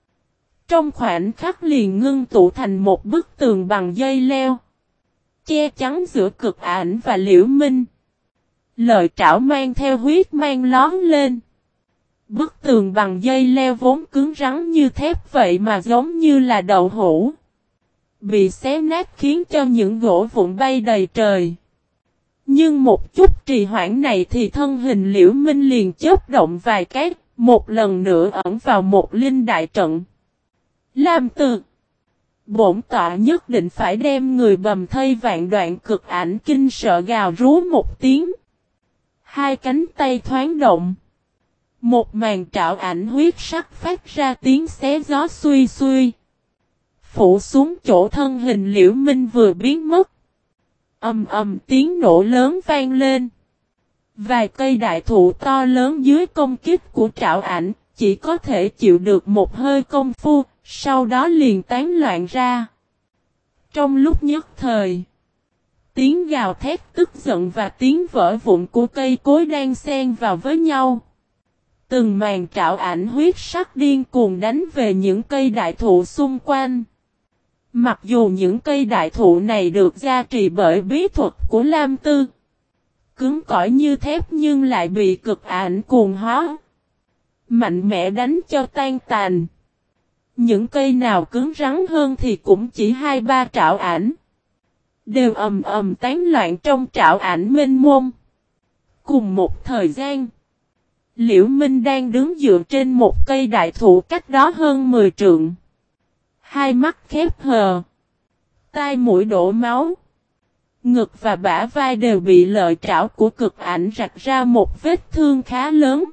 Trong khoảnh khắc liền ngưng tụ thành một bức tường bằng dây leo. Che chắn giữa cực ảnh và Liễu Minh. Lợi trảo mang theo huyết mang lón lên. Bức tường bằng dây leo vốn cứng rắn như thép vậy mà giống như là đậu hũ. Bị xé nát khiến cho những gỗ vụn bay đầy trời. Nhưng một chút trì hoãn này thì thân hình Liễu Minh liền chớp động vài cái, một lần nữa ẩn vào một linh đại trận. Lam Tư, bổn tọa nhất định phải đem người bầm thây vạn đoạn cực ảnh kinh sợ gào rú một tiếng. Hai cánh tay thoáng động. Một màn trảo ảnh huyết sắc phát ra tiếng xé gió xuy xuy. Phủ xuống chỗ thân hình Liễu Minh vừa biến mất. Ầm ầm tiếng nổ lớn vang lên. Vài cây đại thụ to lớn dưới công kích của trảo ảnh chỉ có thể chịu được một hơi công phu, sau đó liền tán loạn ra. Trong lúc nhất thời, tiếng gào thét tức giận và tiếng vỡ vụn của cây cối đang xen vào với nhau. Từng màn trảo ảnh huyết sắc điên cuồng đánh về những cây đại thụ xung quanh. Mặc dù những cây đại thụ này được gia trì bởi bí thuật của Lam Tư, cứng cỏi như thép nhưng lại bị cực ảnh cuồng hóa, mạnh mẽ đánh cho tan tàn. Những cây nào cứng rắn hơn thì cũng chỉ 2-3 trảo ảnh, đều ầm ầm tán loạn trong trảo ảnh mênh mông. Cùng một thời gian, Liễu Minh đang đứng dựa trên một cây đại thụ cách đó hơn 10 trượng. Hai mắt khép hờ. Tai mũi đổ máu. Ngực và bả vai đều bị lợi trảo của cực ảnh rạch ra một vết thương khá lớn.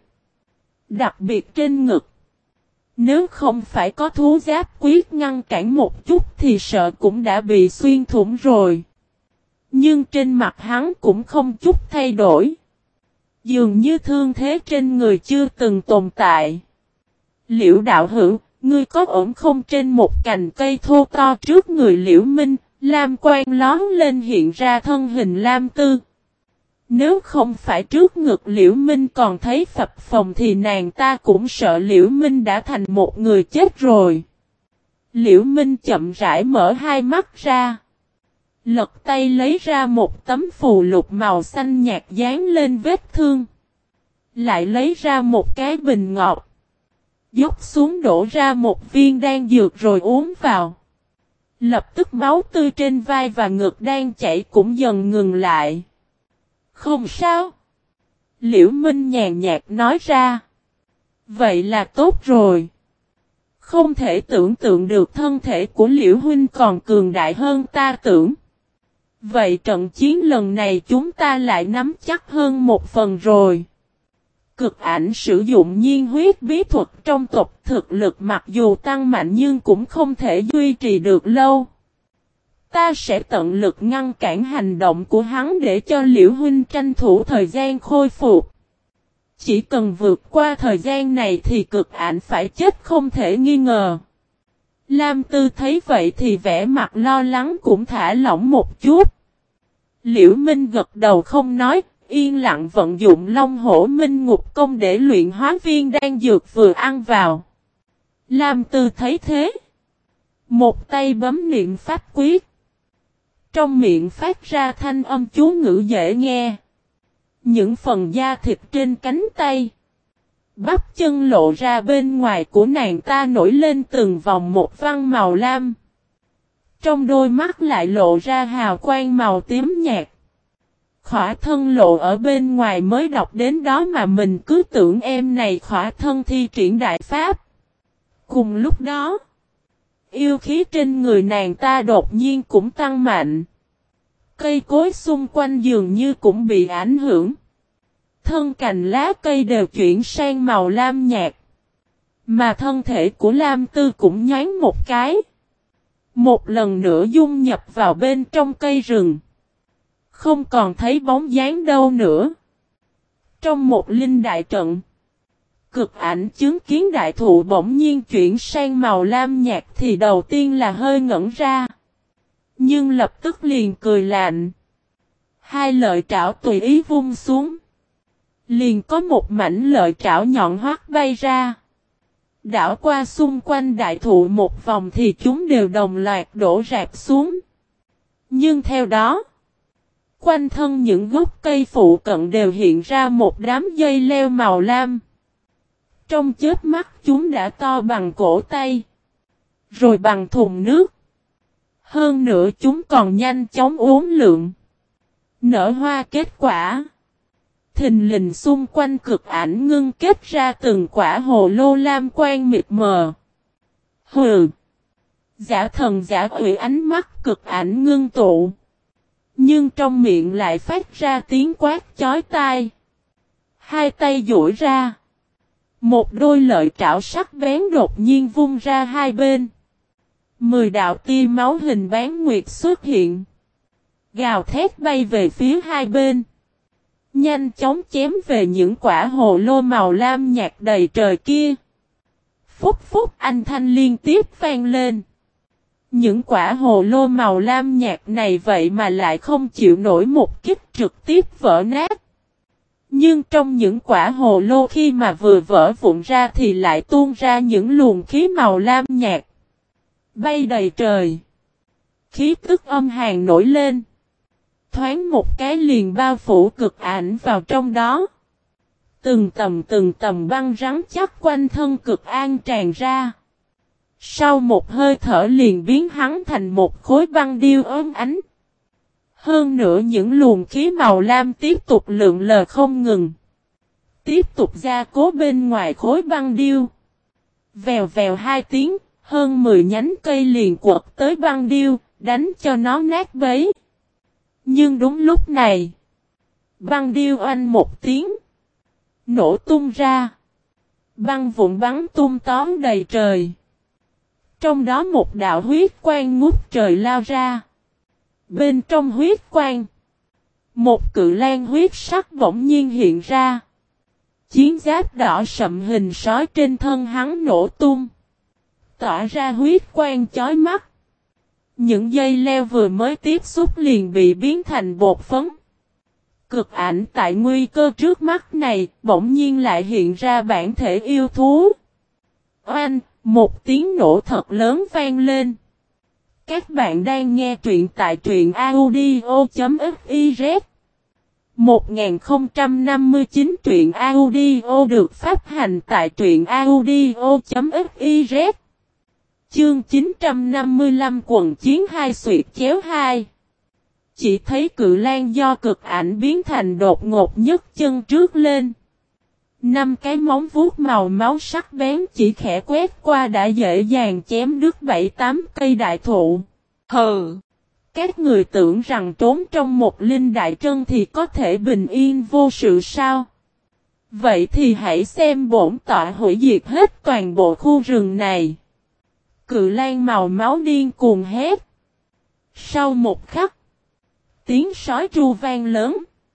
Đặc biệt trên ngực. Nếu không phải có thú giáp quyết ngăn cản một chút thì sợ cũng đã bị xuyên thủng rồi. Nhưng trên mặt hắn cũng không chút thay đổi. Dường như thương thế trên người chưa từng tồn tại. Liễu đạo hữu, ngươi có ổn không? Trên một cành cây thô to trước người Liễu Minh, lam quang lón lên hiện ra thân hình Lam Tư. Nếu không phải trước ngực Liễu Minh còn thấy phập phồng thì nàng ta cũng sợ Liễu Minh đã thành một người chết rồi. Liễu Minh chậm rãi mở hai mắt ra. Lật tay lấy ra một tấm phù lục màu xanh nhạt dán lên vết thương. Lại lấy ra một cái bình ngọc. Dốc xuống đổ ra một viên đan dược rồi uống vào. Lập tức máu tươi trên vai và ngực đang chảy cũng dần ngừng lại. Không sao. Liễu Minh nhàn nhạt nói ra. Vậy là tốt rồi. Không thể tưởng tượng được thân thể của Liễu Huynh còn cường đại hơn ta tưởng. Vậy trận chiến lần này chúng ta lại nắm chắc hơn một phần rồi. Cực ảnh sử dụng nhiên huyết bí thuật trong tộc, thực lực mặc dù tăng mạnh nhưng cũng không thể duy trì được lâu. Ta sẽ tận lực ngăn cản hành động của hắn để cho Liễu Huynh tranh thủ thời gian khôi phục. Chỉ cần vượt qua thời gian này thì cực ảnh phải chết không thể nghi ngờ. Lam Tư thấy vậy thì vẻ mặt lo lắng cũng thả lỏng một chút. Liễu Minh gật đầu không nói, yên lặng vận dụng Long Hổ Minh Ngục Công để luyện hóa viên đan dược vừa ăn vào. Lam Tư thấy thế. Một tay bấm niệm pháp quyết. Trong miệng phát ra thanh âm chú ngữ dễ nghe. Những phần da thịt trên cánh tay, bắp chân lộ ra bên ngoài của nàng ta nổi lên từng vòng một văn màu lam. Trong đôi mắt lại lộ ra hào quang màu tím nhạt. Khỏa thân lộ ở bên ngoài mới đọc đến đó mà mình cứ tưởng em này khỏa thân thi triển đại pháp. Cùng lúc đó, yêu khí trên người nàng ta đột nhiên cũng tăng mạnh. Cây cối xung quanh dường như cũng bị ảnh hưởng. Thân cành lá cây đều chuyển sang màu lam nhạt. Mà thân thể của Lam Tư cũng nhoáng một cái. Một lần nữa dung nhập vào bên trong cây rừng. Không còn thấy bóng dáng đâu nữa. Trong một linh đại trận, cực ảnh chứng kiến đại thụ bỗng nhiên chuyển sang màu lam nhạt thì đầu tiên là hơi ngẩn ra. Nhưng lập tức liền cười lạnh. Hai lợi trảo tùy ý vung xuống. Liền có một mảnh lợi trảo nhọn hoắt bay ra. Đảo qua xung quanh đại thụ một vòng thì chúng đều đồng loạt đổ rạp xuống. Nhưng theo đó, quanh thân những gốc cây phụ cận đều hiện ra một đám dây leo màu lam. Trong chớp mắt chúng đã to bằng cổ tay. Rồi bằng thùng nước. Hơn nữa chúng còn nhanh chóng uốn lượn. Nở hoa kết quả. Thình lình xung quanh cực ảnh ngưng kết ra từng quả hồ lô lam quang mịt mờ. Hừ. Giả thần giả quỷ ánh mắt cực ảnh ngưng tụ. Nhưng trong miệng lại phát ra tiếng quát chói tai. Hai tay duỗi ra. Một đôi lợi trảo sắc bén đột nhiên vung ra hai bên. 10 đạo tia máu hình bán nguyệt xuất hiện. Gào thét bay về phía hai bên. Nhanh chóng chém về những quả hồ lô màu lam nhạt đầy trời kia. Phúc phúc anh thanh liên tiếp vang lên. Những quả hồ lô màu lam nhạt này vậy mà lại không chịu nổi một kích trực tiếp vỡ nát. Nhưng trong những quả hồ lô khi mà vừa vỡ vụn ra thì lại tuôn ra những luồng khí màu lam nhạt. Bay đầy trời. Khí tức âm hàn nổi lên. Thoáng một cái liền bao phủ cực ảnh vào trong đó. Từng tầm băng rắn chắc quanh thân cực an tràn ra. Sau một hơi thở liền biến hắn thành một khối băng điêu ốm ánh. Hơn nữa những luồng khí màu lam tiếp tục lượn lờ không ngừng. tiếp tục gia cố bên ngoài khối băng điêu. Vèo vèo hai tiếng, hơn 10 nhánh cây liền quật tới băng điêu, đánh cho nó nát bấy. Nhưng đúng lúc này, băng điêu oanh một tiếng, nổ tung ra. Băng vụn bắn tung tóm đầy trời. Trong đó một đạo huyết quang ngút trời lao ra. Bên trong huyết quang, một cự lang huyết sắc bỗng nhiên hiện ra. Chiến giáp đỏ sậm hình sói trên thân hắn nổ tung, tỏa ra huyết quang chói mắt. Những dây leo vừa mới tiếp xúc liền bị biến thành bột phấn. Cực ảnh tại nguy cơ trước mắt này, bỗng nhiên lại hiện ra bản thể yêu thú. Oanh, một tiếng nổ thật lớn vang lên. Các bạn đang nghe truyện tại truyện audio.fiz. 1059 truyện audio được phát hành tại truyện audio.fiz. Chương 955 quần chiến 2 xuyệt chéo 2. Chỉ thấy cự lang do cực ảnh biến thành đột ngột nhấc chân trước lên. 5 cái móng vuốt màu máu sắc bén chỉ khẽ quét qua đã dễ dàng chém đứt 7-8 cây đại thụ. Hừ! Các người tưởng rằng trốn trong một linh đại trân thì có thể bình yên vô sự sao? Vậy thì hãy xem bổn tọa hủy diệt hết toàn bộ khu rừng này. Cự lang màu máu điên cuồng hét. Sau một khắc, tiếng sói tru vang lớn.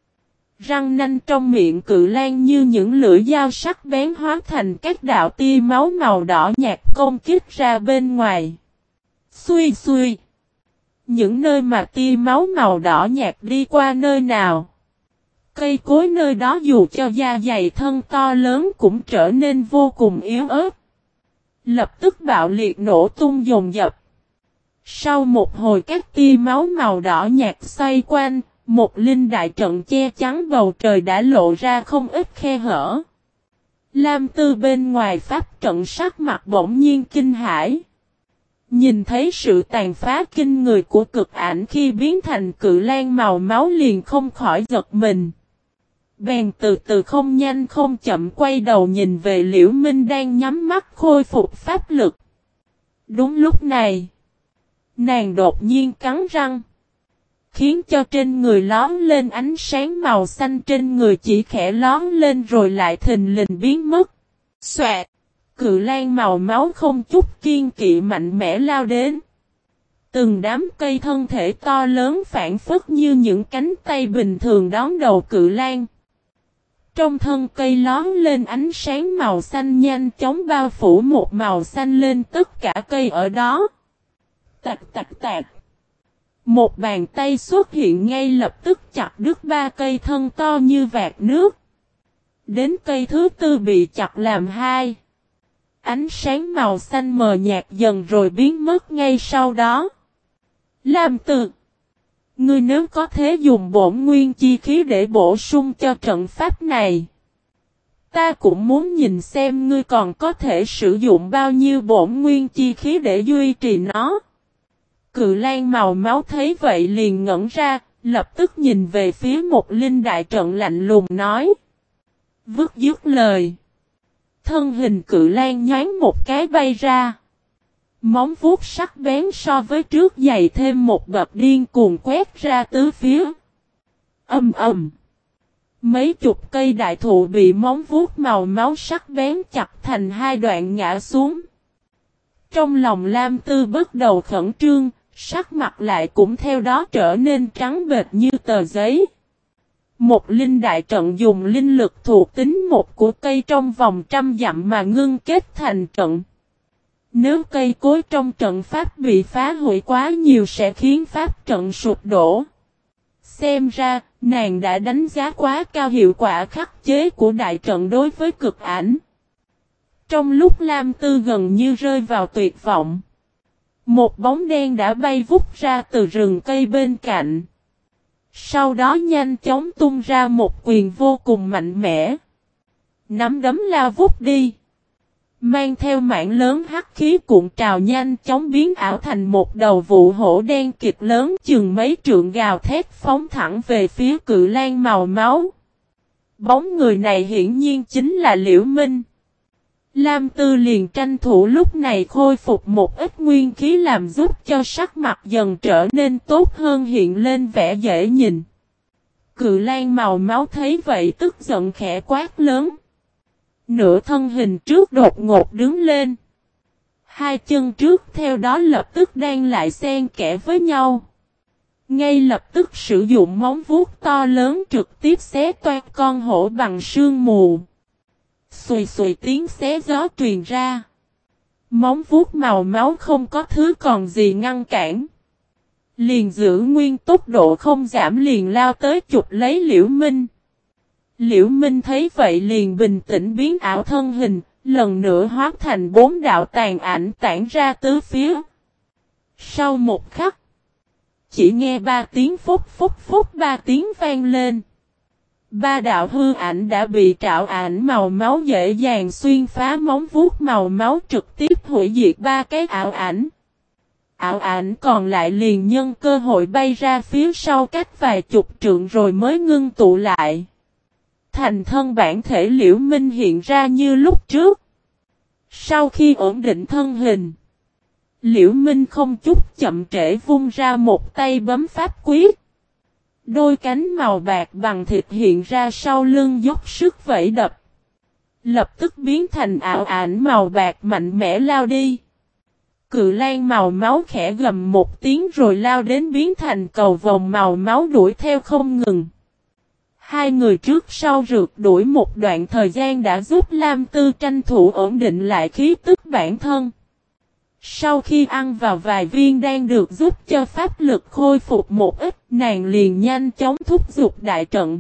Răng nanh trong miệng cự lang như những lưỡi dao sắc bén hóa thành các đạo tia máu màu đỏ nhạt công kích ra bên ngoài. Xuy xuy. Những nơi mà tia máu màu đỏ nhạt đi qua nơi nào, cây cối nơi đó dù cho da dày thân to lớn cũng trở nên vô cùng yếu ớt. Lập tức bạo liệt nổ tung dồn dập. Sau một hồi các tia máu màu đỏ nhạt xoay quanh, một linh đại trận che chắn bầu trời đã lộ ra không ít khe hở. Lam Tư bên ngoài pháp trận sắc mặt bỗng nhiên kinh hãi. Nhìn thấy sự tàn phá kinh người của cực ảnh khi biến thành cự lang màu máu liền không khỏi giật mình. Bèn từ từ không nhanh không chậm quay đầu nhìn về Liễu Minh đang nhắm mắt khôi phục pháp lực. Đúng lúc này, nàng đột nhiên cắn răng, khiến cho trên người lóm lên ánh sáng màu xanh trên người chỉ khẽ lóm lên rồi lại thình lình biến mất. Xoẹt! Cự lang màu máu không chút kiên kỵ mạnh mẽ lao đến. Từng đám cây thân thể to lớn phản phất như những cánh tay bình thường đón đầu cự lang. Trong thân cây lóm lên ánh sáng màu xanh nhanh chóng bao phủ một màu xanh lên tất cả cây ở đó. Tạch tạch tạch. Một bàn tay xuất hiện ngay lập tức chặt đứt 3 cây thân to như vạt nước. Đến cây thứ 4 bị chặt làm 2. Ánh sáng màu xanh mờ nhạt dần rồi biến mất ngay sau đó. Lam Tư, ngươi nếu có thể dùng bổn nguyên chi khí để bổ sung cho trận pháp này, ta cũng muốn nhìn xem ngươi còn có thể sử dụng bao nhiêu bổn nguyên chi khí để duy trì nó. Cự lang màu máu thấy vậy liền ngẩn ra, lập tức nhìn về phía một linh đại trận lạnh lùng nói. Vứt dứt lời. Thân hình cự lang nhoáng một cái bay ra. Móng vuốt sắc bén so với trước dày thêm một bậc điên cuồng quét ra tứ phía. Ầm ầm. Mấy chục cây đại thụ bị móng vuốt màu máu sắc bén chặt thành 2 đoạn ngã xuống. Trong lòng Lam Tư bắt đầu khẩn trương, sắc mặt lại cũng theo đó trở nên trắng bệch như tờ giấy. Một linh đại trận dùng linh lực thuộc tính một của cây trong vòng 100 dặm mà ngưng kết thành trận. Nếu cây cối trong trận pháp bị phá hủy quá nhiều sẽ khiến pháp trận sụp đổ. Xem ra, nàng đã đánh giá quá cao hiệu quả khắc chế của đại trận đối với cực ảnh. Trong lúc Lam Tư gần như rơi vào tuyệt vọng, một bóng đen đã bay vút ra từ rừng cây bên cạnh. Sau đó nhanh chóng tung ra một quyền vô cùng mạnh mẽ. Nắm đấm lao vút đi. Mang theo mảng lớn hắc khí cuộn trào nhanh chóng biến ảo thành một đầu vụ hổ đen kịch lớn chừng mấy trượng gào thét phóng thẳng về phía cự lang màu máu. Bóng người này hiển nhiên chính là Liễu Minh. Lam Tư liền tranh thủ lúc này khôi phục một ít nguyên khí làm giúp cho sắc mặt dần trở nên tốt hơn, hiện lên vẻ dễ nhìn. Cự lang màu máu thấy vậy tức giận khẽ quát lớn. Nửa thân hình trước đột ngột đứng lên. Hai chân trước theo đó lập tức đan lại xen kẽ với nhau. Ngay lập tức sử dụng móng vuốt to lớn trực tiếp xé toạc con hổ bằng sương mù. Xùi xùi tiếng xé gió truyền ra. Móng vuốt màu máu không có thứ còn gì ngăn cản. Liền giữ nguyên tốc độ không giảm liền lao tới chụp lấy Liễu Minh. Liễu Minh thấy vậy liền bình tĩnh biến ảo thân hình, lần nữa hóa thành 4 đạo tàn ảnh tản ra tứ phía. Sau một khắc, chỉ nghe 3 tiếng phúc phúc phúc 3 tiếng vang lên. 3 đạo hư ảnh đã bị trảo ảnh màu máu dễ dàng xuyên phá móng vuốt màu máu trực tiếp hủy diệt 3 cái ảo ảnh. Ảo ảnh còn lại liền nhân cơ hội bay ra phía sau cách vài chục trượng rồi mới ngưng tụ lại. Thành thân bản thể Liễu Minh hiện ra như lúc trước. Sau khi ổn định thân hình, Liễu Minh không chút chậm trễ vung ra một tay bấm pháp quyết. Đôi cánh màu bạc bằng thịt hiện ra sau lưng dốc sức vẫy đập. Lập tức biến thành ảo ảnh màu bạc mạnh mẽ lao đi. Cự lang màu máu khẽ gầm một tiếng rồi lao đến biến thành cầu vồng màu máu đuổi theo không ngừng. Hai người trước sau rượt đuổi một đoạn thời gian đã giúp Lam Tư tranh thủ ổn định lại khí tức bản thân. Sau khi ăn vào vài viên đan được giúp cho pháp lực khôi phục một ít, nàng liền nhanh chóng thúc giục đại trận.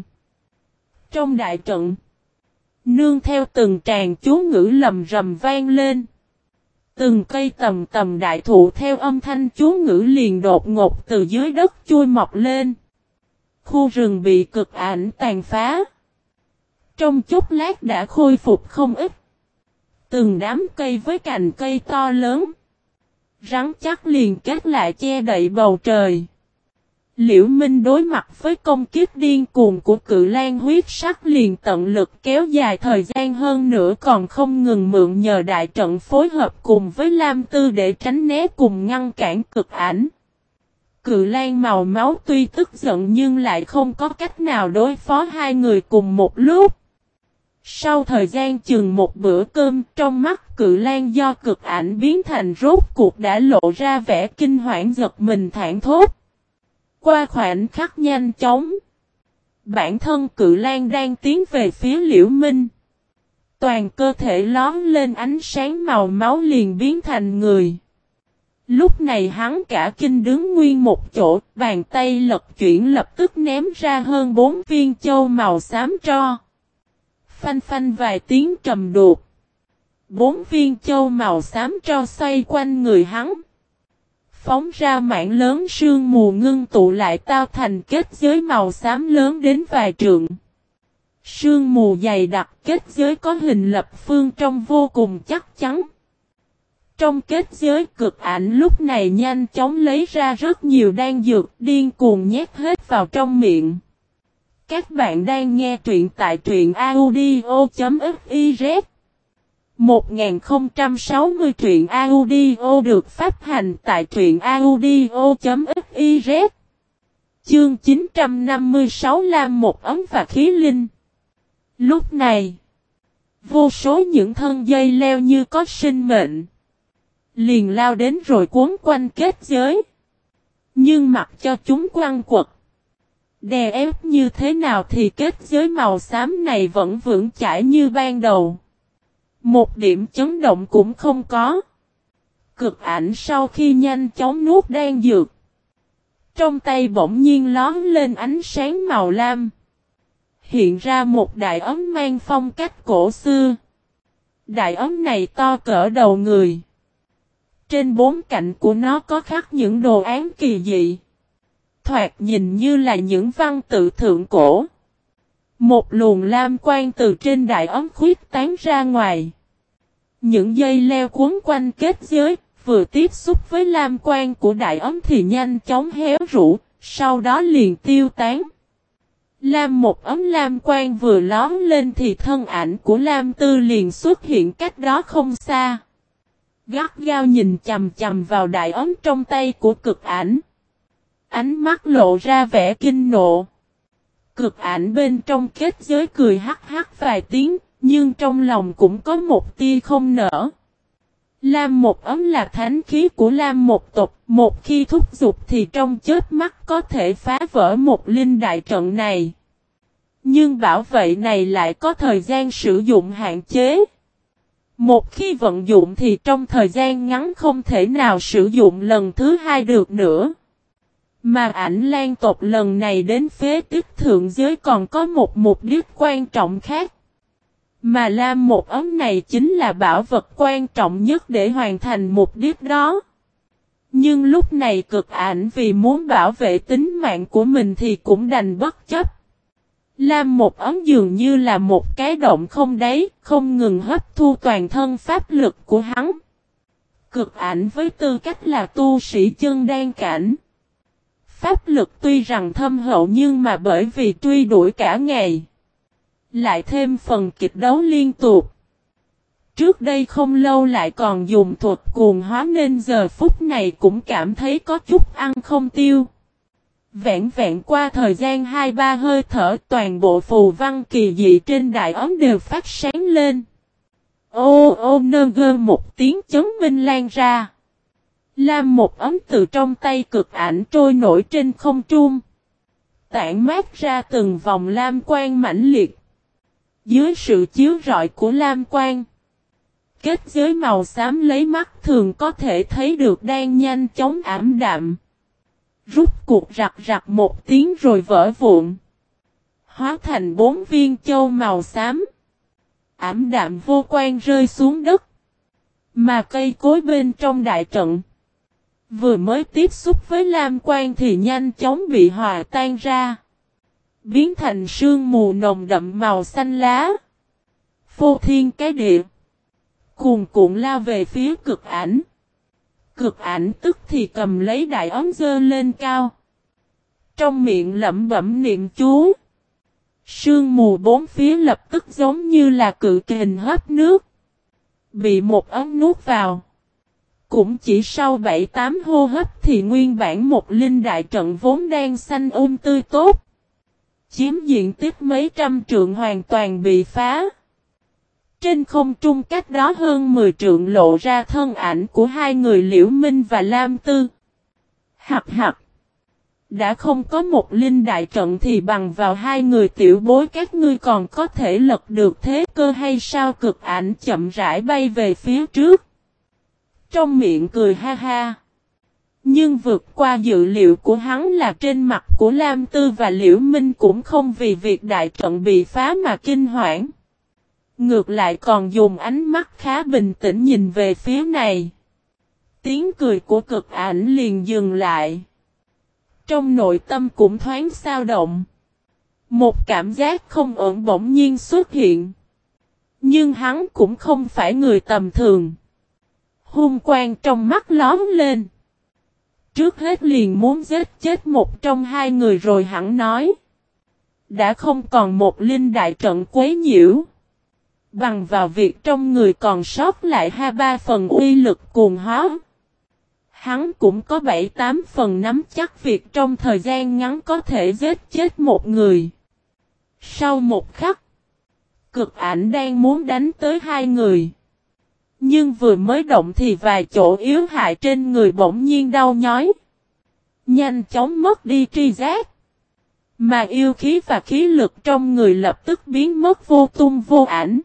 Trong đại trận, nương theo từng tràng chú ngữ lầm rầm vang lên. Từng cây tầm tầm đại thụ theo âm thanh chú ngữ liền đột ngột từ dưới đất chui mọc lên. Khu rừng bị cực ảnh tàn phá. Trong chốc lát đã khôi phục không ít. Từng đám cây với cành cây to lớn, rắn chắc liền kết lại che đậy bầu trời. Liễu Minh đối mặt với công kích điên cuồng của cự lang huyết sắc liền tận lực kéo dài thời gian hơn nữa, còn không ngừng mượn nhờ đại trận phối hợp cùng với Lam Tư để tránh né cùng ngăn cản cực ảnh. Cự lang màu máu tuy tức giận nhưng lại không có cách nào đối phó hai người cùng một lúc. Sau thời gian chừng một bữa cơm, trong mắt cự lang do cực ảnh biến thành rốt cuộc đã lộ ra vẻ kinh hoảng giật mình thảng thốt. Qua khoảnh khắc nhanh chóng, bản thân cự lang đang tiến về phía Liễu Minh. Toàn cơ thể lóm lên ánh sáng màu máu liền biến thành người. Lúc này hắn cả kinh đứng nguyên một chỗ, bàn tay lật chuyển lập tức ném ra hơn 4 viên châu màu xám tro. Phanh phanh vài tiếng trầm đục. 4 viên châu màu xám tro xoay quanh người hắn. Phóng ra mảng lớn sương mù ngưng tụ lại tạo thành kết giới màu xám lớn đến vài trượng. Sương mù dày đặc kết giới có hình lập phương trong vô cùng chắc chắn. Trong kết giới cực ảnh lúc này nhanh chóng lấy ra rất nhiều đan dược điên cuồng nhét hết vào trong miệng. Các bạn đang nghe truyện tại truyện audio.fiz 1060 truyện audio được phát hành tại truyện audio.fiz. Chương 956 Lam một ấm và khí linh. Lúc này, vô số những thân dây leo như có sinh mệnh liền lao đến rồi cuốn quanh kết giới. Nhưng mặc cho chúng quăng quật, đè ép như thế nào thì kết giới màu xám này vẫn vững chãi như ban đầu. Một điểm chấn động cũng không có. Cực ảnh sau khi nhanh chóng nuốt đan dược, trong tay bỗng nhiên lóm lên ánh sáng màu lam. Hiện ra một đại ấm mang phong cách cổ xưa. Đại ấm này to cỡ đầu người. Trên bốn cạnh của nó có khắc những đồ án kỳ dị. Thoạt nhìn như là những văn tự thượng cổ. Một luồng lam quang từ trên đại ấm khuyết tán ra ngoài. Những dây leo cuốn quanh kết giới, vừa tiếp xúc với lam quang của đại ấm thì nhanh chóng héo rũ, sau đó liền tiêu tán. Lam một ấm lam quang vừa lóm lên thì thân ảnh của Lam Tư liền xuất hiện cách đó không xa. Gắt gao nhìn chầm chầm vào đại ấm trong tay của cực ảnh. Ánh mắt lộ ra vẻ kinh nộ. Cực ảnh bên trong kết giới cười hắc hắc vài tiếng, nhưng trong lòng cũng có một tia không nở. Lam một ấm là thánh khí của Lam một tộc, một khi thúc giục thì trong chớp mắt có thể phá vỡ một linh đại trận này. Nhưng bảo vệ này lại có thời gian sử dụng hạn chế. Một khi vận dụng thì trong thời gian ngắn không thể nào sử dụng lần thứ hai được nữa. Mà ảnh lan tộc lần này đến phế tích thượng giới còn có một mục đích quan trọng khác. Mà Lam một ấm này chính là bảo vật quan trọng nhất để hoàn thành mục đích đó. Nhưng lúc này cực ảnh vì muốn bảo vệ tính mạng của mình thì cũng đành bất chấp. Lam một ấm dường như là một cái động không đáy, không ngừng hấp thu toàn thân pháp lực của hắn. Cực ảnh với tư cách là tu sĩ chân đan cảnh. Pháp lực tuy rằng thâm hậu nhưng mà bởi vì truy đuổi cả ngày. Lại thêm phần kịch đấu liên tục. Trước đây không lâu lại còn dùng thuật cuồng hóa nên giờ phút này cũng cảm thấy có chút ăn không tiêu. Vẹn vẹn qua thời gian 2-3 hơi thở toàn bộ phù văn kỳ dị trên đại ấm đều phát sáng lên. Ô ô nơ gơ một tiếng chấn minh lan ra. Lam một ấm từ trong tay cực ảnh trôi nổi trên không trung. Tản mát ra từng vòng lam quang mãnh liệt. Dưới sự chiếu rọi của lam quang. Kết giới màu xám lấy mắt thường có thể thấy được đang nhanh chóng ảm đạm. Rút cuộc rạc rạc một tiếng rồi vỡ vụn. Hóa thành 4 viên châu màu xám. Ảm đạm vô quan rơi xuống đất. Mà cây cối bên trong đại trận. Vừa mới tiếp xúc với lam quang thì nhanh chóng bị hòa tan ra. Biến thành sương mù nồng đậm màu xanh lá. Phô thiên cái địa. Cuồn cuộn lao về phía cực ảnh. Cực ảnh tức thì cầm lấy đại ấm dơ lên cao. Trong miệng lẩm bẩm niệm chú. Sương mù bốn phía lập tức giống như là cự kình hấp nước. Bị một ấm nuốt vào. Cũng chỉ sau 7-8 hô hấp thì nguyên bản một linh đại trận vốn đang xanh tươi tốt. Chiếm diện tích mấy trăm trượng hoàn toàn bị phá. Trên không trung cách đó hơn 10 trượng lộ ra thân ảnh của hai người Liễu Minh và Lam Tư. Hạc hạc. Đã không có một linh đại trận thì bằng vào hai người tiểu bối các ngươi còn có thể lật được thế cơ hay sao? Cực ảnh chậm rãi bay về phía trước. Trong miệng cười ha ha. Nhưng vượt qua dự liệu của hắn là trên mặt của Lam Tư và Liễu Minh cũng không vì việc đại trận bị phá mà kinh hoảng. Ngược lại còn dùng ánh mắt khá bình tĩnh nhìn về phía này. Tiếng cười của cực ảnh liền dừng lại. Trong nội tâm cũng thoáng xao động. Một cảm giác không ổn bỗng nhiên xuất hiện. Nhưng hắn cũng không phải người tầm thường. Hung quang trong mắt lóm lên. Trước hết liền muốn giết chết một trong hai người rồi hắn nói. Đã không còn một linh đại trận quấy nhiễu. Bằng vào việc trong người còn sót lại 2-3 phần uy lực cuồng hóa. Hắn cũng có 7-8 phần nắm chắc việc trong thời gian ngắn có thể giết chết một người. Sau một khắc, cực ảnh đang muốn đánh tới hai người. Nhưng vừa mới động thì vài chỗ yếu hại trên người bỗng nhiên đau nhói. Nhanh chóng mất đi tri giác. Mà yêu khí và khí lực trong người lập tức biến mất vô tung vô ảnh.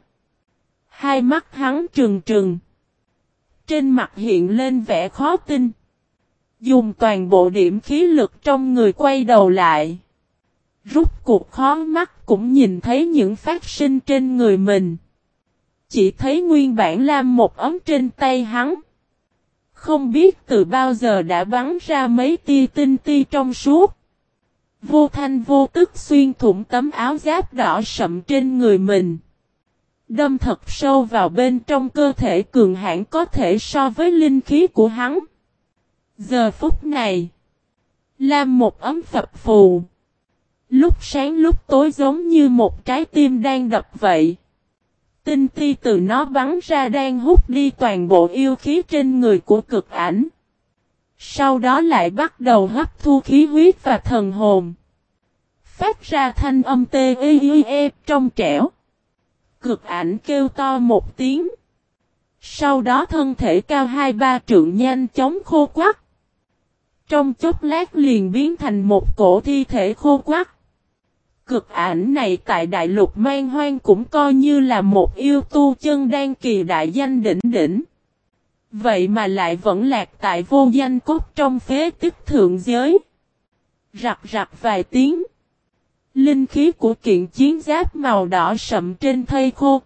Hai mắt hắn trừng trừng. Trên mặt hiện lên vẻ khó tin. Dùng toàn bộ điểm khí lực trong người quay đầu lại. Rút cuộc khó mắt cũng nhìn thấy những phát sinh trên người mình. Chỉ thấy nguyên bản lam một ấm trên tay hắn. Không biết từ bao giờ đã bắn ra mấy tia tinh ti trong suốt. Vô thanh vô tức xuyên thủng tấm áo giáp đỏ sậm trên người mình. Đâm thật sâu vào bên trong cơ thể cường hãn có thể so với linh khí của hắn. Giờ phút này, lam một ấm phập phù. Lúc sáng lúc tối giống như một trái tim đang đập vậy. Tinh ti từ nó bắn ra đang hút đi toàn bộ yêu khí trên người của cực ảnh. Sau đó lại bắt đầu hấp thu khí huyết và thần hồn. Phát ra thanh âm tê trong trẻo. Cực ảnh kêu to một tiếng. Sau đó thân thể cao 2-3 trượng nhanh chóng khô quắt. Trong chốc lát liền biến thành một cổ thi thể khô quắt. Cực ảnh này tại đại lục Man Hoang cũng coi như là một yêu tu chân đan kỳ đại danh đỉnh đỉnh. Vậy mà lại vẫn lạc tại vô danh cốt trong phế tích thượng giới. Rặc rặc vài tiếng. Linh khí của kiện chiến giáp màu đỏ sậm trên thây khô.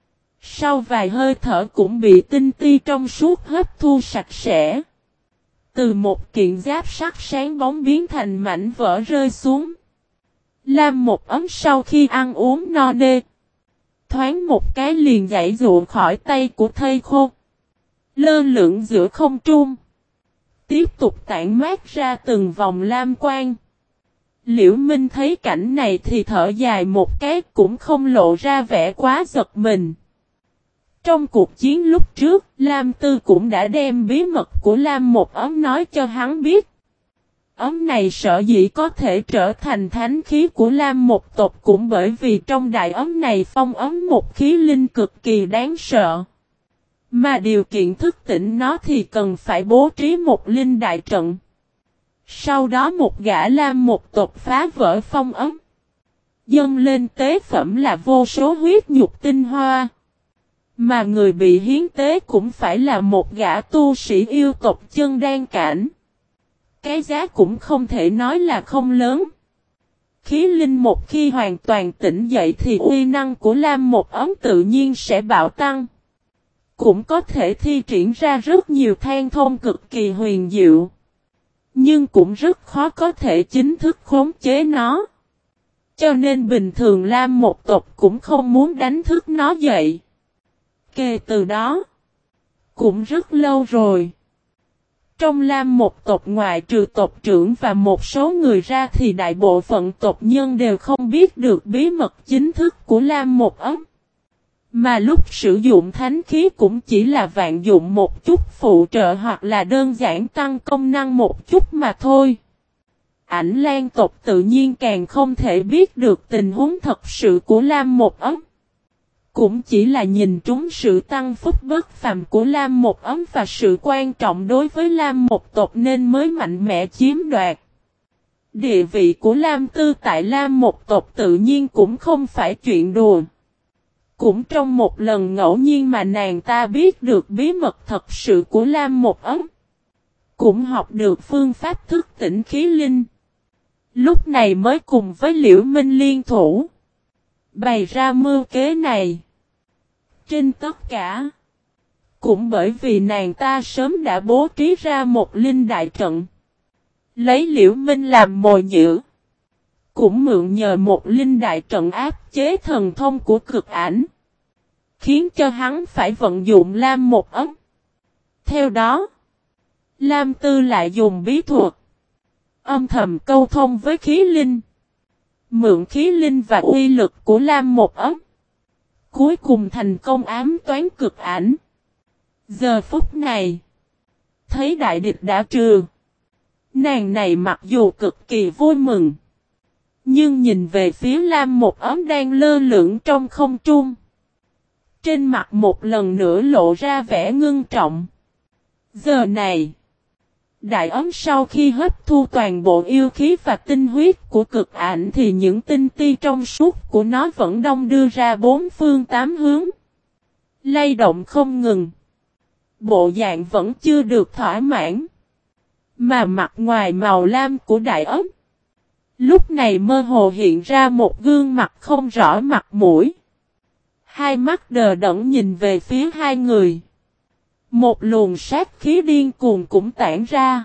Sau vài hơi thở cũng bị tinh ti trong suốt hấp thu sạch sẽ. Từ một kiện giáp sắc sáng bóng biến thành mảnh vỡ rơi xuống. Lam một ấm sau khi ăn uống no nê. Thoáng một cái liền giãy dụa khỏi tay của thây khô. Lơ lửng giữa không trung. Tiếp tục tản mát ra từng vòng lam quang. Liễu Minh thấy cảnh này thì thở dài một cái cũng không lộ ra vẻ quá giật mình. Trong cuộc chiến lúc trước, Lam Tư cũng đã đem bí mật của Lam một ấm nói cho hắn biết. Ấm này sở dĩ có thể trở thành thánh khí của Lam một tộc cũng bởi vì trong đại ấm này phong ấm một khí linh cực kỳ đáng sợ. Mà điều kiện thức tỉnh nó thì cần phải bố trí một linh đại trận. Sau đó một gã Lam một tộc phá vỡ phong ấm. Dâng lên tế phẩm là vô số huyết nhục tinh hoa. Mà người bị hiến tế cũng phải là một gã tu sĩ yêu tộc chân đan cảnh. Cái giá cũng không thể nói là không lớn. Khí linh một khi hoàn toàn tỉnh dậy thì uy năng của Lam một ấm tự nhiên sẽ bạo tăng. Cũng có thể thi triển ra rất nhiều thang thông cực kỳ huyền diệu. Nhưng cũng rất khó có thể chính thức khống chế nó. Cho nên bình thường Lam một tộc cũng không muốn đánh thức nó dậy. Kể từ đó, cũng rất lâu rồi. Trong Lam một tộc ngoại trừ tộc trưởng và một số người ra thì đại bộ phận tộc nhân đều không biết được bí mật chính thức của Lam một ấm. Mà lúc sử dụng thánh khí cũng chỉ là vạn dụng một chút phụ trợ hoặc là đơn giản tăng công năng một chút mà thôi. Ảnh Lan tộc tự nhiên càng không thể biết được tình huống thật sự của Lam một ấm. Cũng chỉ là nhìn trúng sự tăng phúc bất phàm của Lam một ấm và sự quan trọng đối với Lam một tộc nên mới mạnh mẽ chiếm đoạt. Địa vị của Lam Tư tại Lam một tộc tự nhiên cũng không phải chuyện đùa. Cũng trong một lần ngẫu nhiên mà nàng ta biết được bí mật thật sự của Lam một ấm. Cũng học được phương pháp thức tỉnh khí linh. Lúc này mới cùng với Liễu Minh liên thủ. Bày ra mưu kế này. Trên tất cả. Cũng bởi vì nàng ta sớm đã bố trí ra một linh đại trận. Lấy Liễu Minh làm mồi nhử. Cũng mượn nhờ một linh đại trận áp chế thần thông của cực ảnh. Khiến cho hắn phải vận dụng Lam một ấm. Theo đó, Lam Tư lại dùng bí thuật. Âm thầm câu thông với khí linh. Mượn khí linh và uy lực của Lam một ấm. Cuối cùng thành công ám toán cực ảnh. Giờ phút này, thấy đại địch đã trừ. Nàng này mặc dù cực kỳ vui mừng. Nhưng nhìn về phía Lam một ấm đang lơ lửng trong không trung. Trên mặt một lần nữa lộ ra vẻ ngưng trọng. Giờ này, đại ấm sau khi hấp thu toàn bộ yêu khí và tinh huyết của cực ảnh thì những tinh ti trong suốt của nó vẫn đông đưa ra bốn phương tám hướng. Lay động không ngừng. Bộ dạng vẫn chưa được thỏa mãn. Mà mặt ngoài màu lam của đại ấm. Lúc này mơ hồ hiện ra một gương mặt không rõ mặt mũi. Hai mắt đờ đẫn nhìn về phía hai người. Một luồng sát khí điên cuồng cũng tản ra.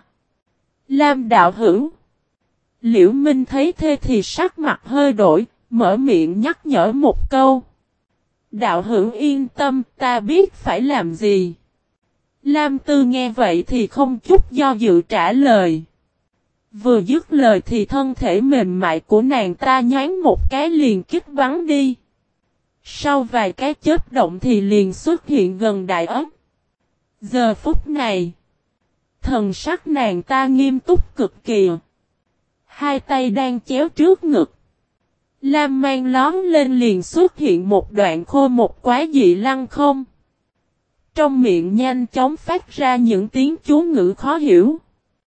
Lam đạo hữu. Liễu Minh thấy thế thì sắc mặt hơi đổi, mở miệng nhắc nhở một câu. Đạo hữu yên tâm, ta biết phải làm gì. Lam Tư nghe vậy thì không chút do dự trả lời. Vừa dứt lời thì thân thể mềm mại của nàng ta nhoáng một cái liền kích bắn đi. Sau vài cái chớp động thì liền xuất hiện gần Đại Ất. Giờ phút này, thần sắc nàng ta nghiêm túc cực kỳ. Hai tay đang chéo trước ngực. Lam mang lón lên liền xuất hiện một đoạn khô một quái dị lăng không. Trong miệng nhanh chóng phát ra những tiếng chú ngữ khó hiểu.